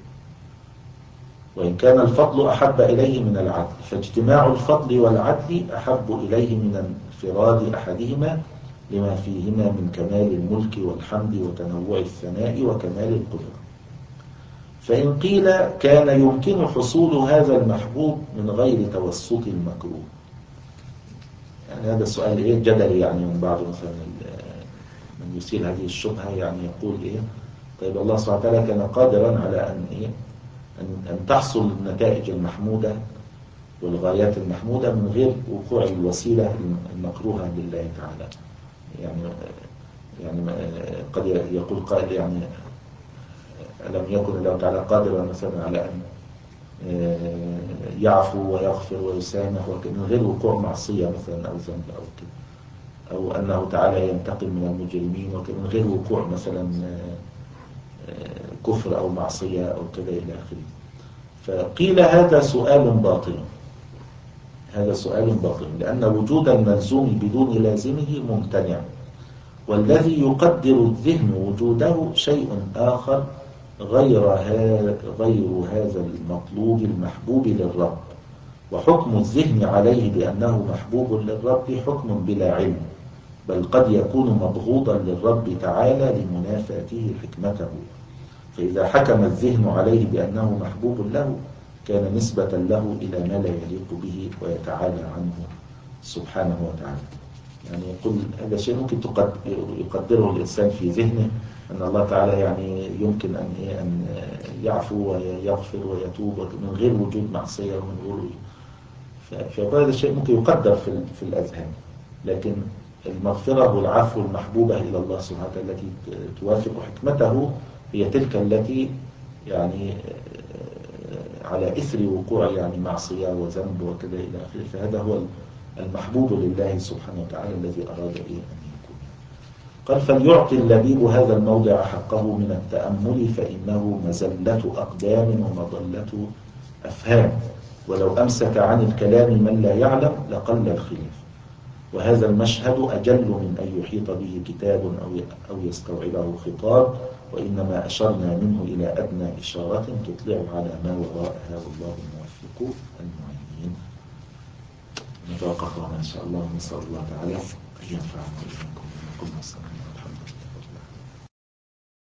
وإن كان الفضل أحب إليه من العدل فاجتماع الفضل والعدل أحب إليه من انفراد أحدهما لما فيهما من كمال الملك والحمد وتنوع الثناء وكمال القدرة. فإن قيل كان يمكن حصول هذا المحبوب من غير توسط المكروه، يعني هذا السؤال إيه جدلي، يعني من بعض مثلا من يثير هذه الشبهة يعني يقول إيه طيب الله سبحانه وتعالى كان قادرا على أن إيه أن, أن تحصل النتائج المحمودة والغايات المحمودة من غير وقوع الوسيلة المكروهة لله تعالى. يعني يعني قد يقول قائل يعني ألم يكن الله تعالى قادرا مثلا على أن يعفو ويغفر ويسامح من غير وقوع معصية مثلا أو ذنب أو كده، أو أنه تعالى ينتقم من المجرمين من غير وقوع مثلا كفر أو معصية أو كذا إلى آخره. فقيل هذا سؤال باطل، هذا سؤال باطل لأن وجود الملزوم بدون لازمه ممتنع، والذي يقدر الذهن وجوده شيء آخر غير غير هذا المطلوب المحبوب للرب، وحكم الذهن عليه بأنه محبوب للرب حكم بلا علم، بل قد يكون مبغوضا للرب تعالى لمنافاته حكمته، فإذا حكم الذهن عليه بأنه محبوب له كان نسبة له إلى ما لا يليق به ويتعالى عنه سبحانه وتعالى. يعني يقول هذا شيء ممكن يقدره الإنسان في ذهنه أن الله تعالى يعني يمكن أن أن يعفو ويغفر ويتوب من غير وجود معصية ومن غير، فهذا الشيء ممكن يقدر في في الأذهان، لكن المغفرة والعفو المحبوبة إلى الله سبحانه وتعالى التي توافق حكمته هي تلك التي يعني على إثر وقوع يعني معصية وذنب وكذا إلى آخره، فهذا هو المحبوب لله سبحانه وتعالى الذي أراد به أن يكون. قال فليعطي اللبيب هذا الموضع حقه من التأمل فإنه مزلة أقدام ومضلة أفهام، ولو أمسك عن الكلام من لا يعلم لقل الخلاف، وهذا المشهد أجل من أن يحيط به كتاب أو أو يستوعبه خطاب، وإنما أشرنا منه إلى أدنى إشارة تطلع على ما وراءها والله الموفق المعين. نتوقف هنا إن شاء الله، نسأل الله تعالى أن ينفعنا وإياكم بما قلنا.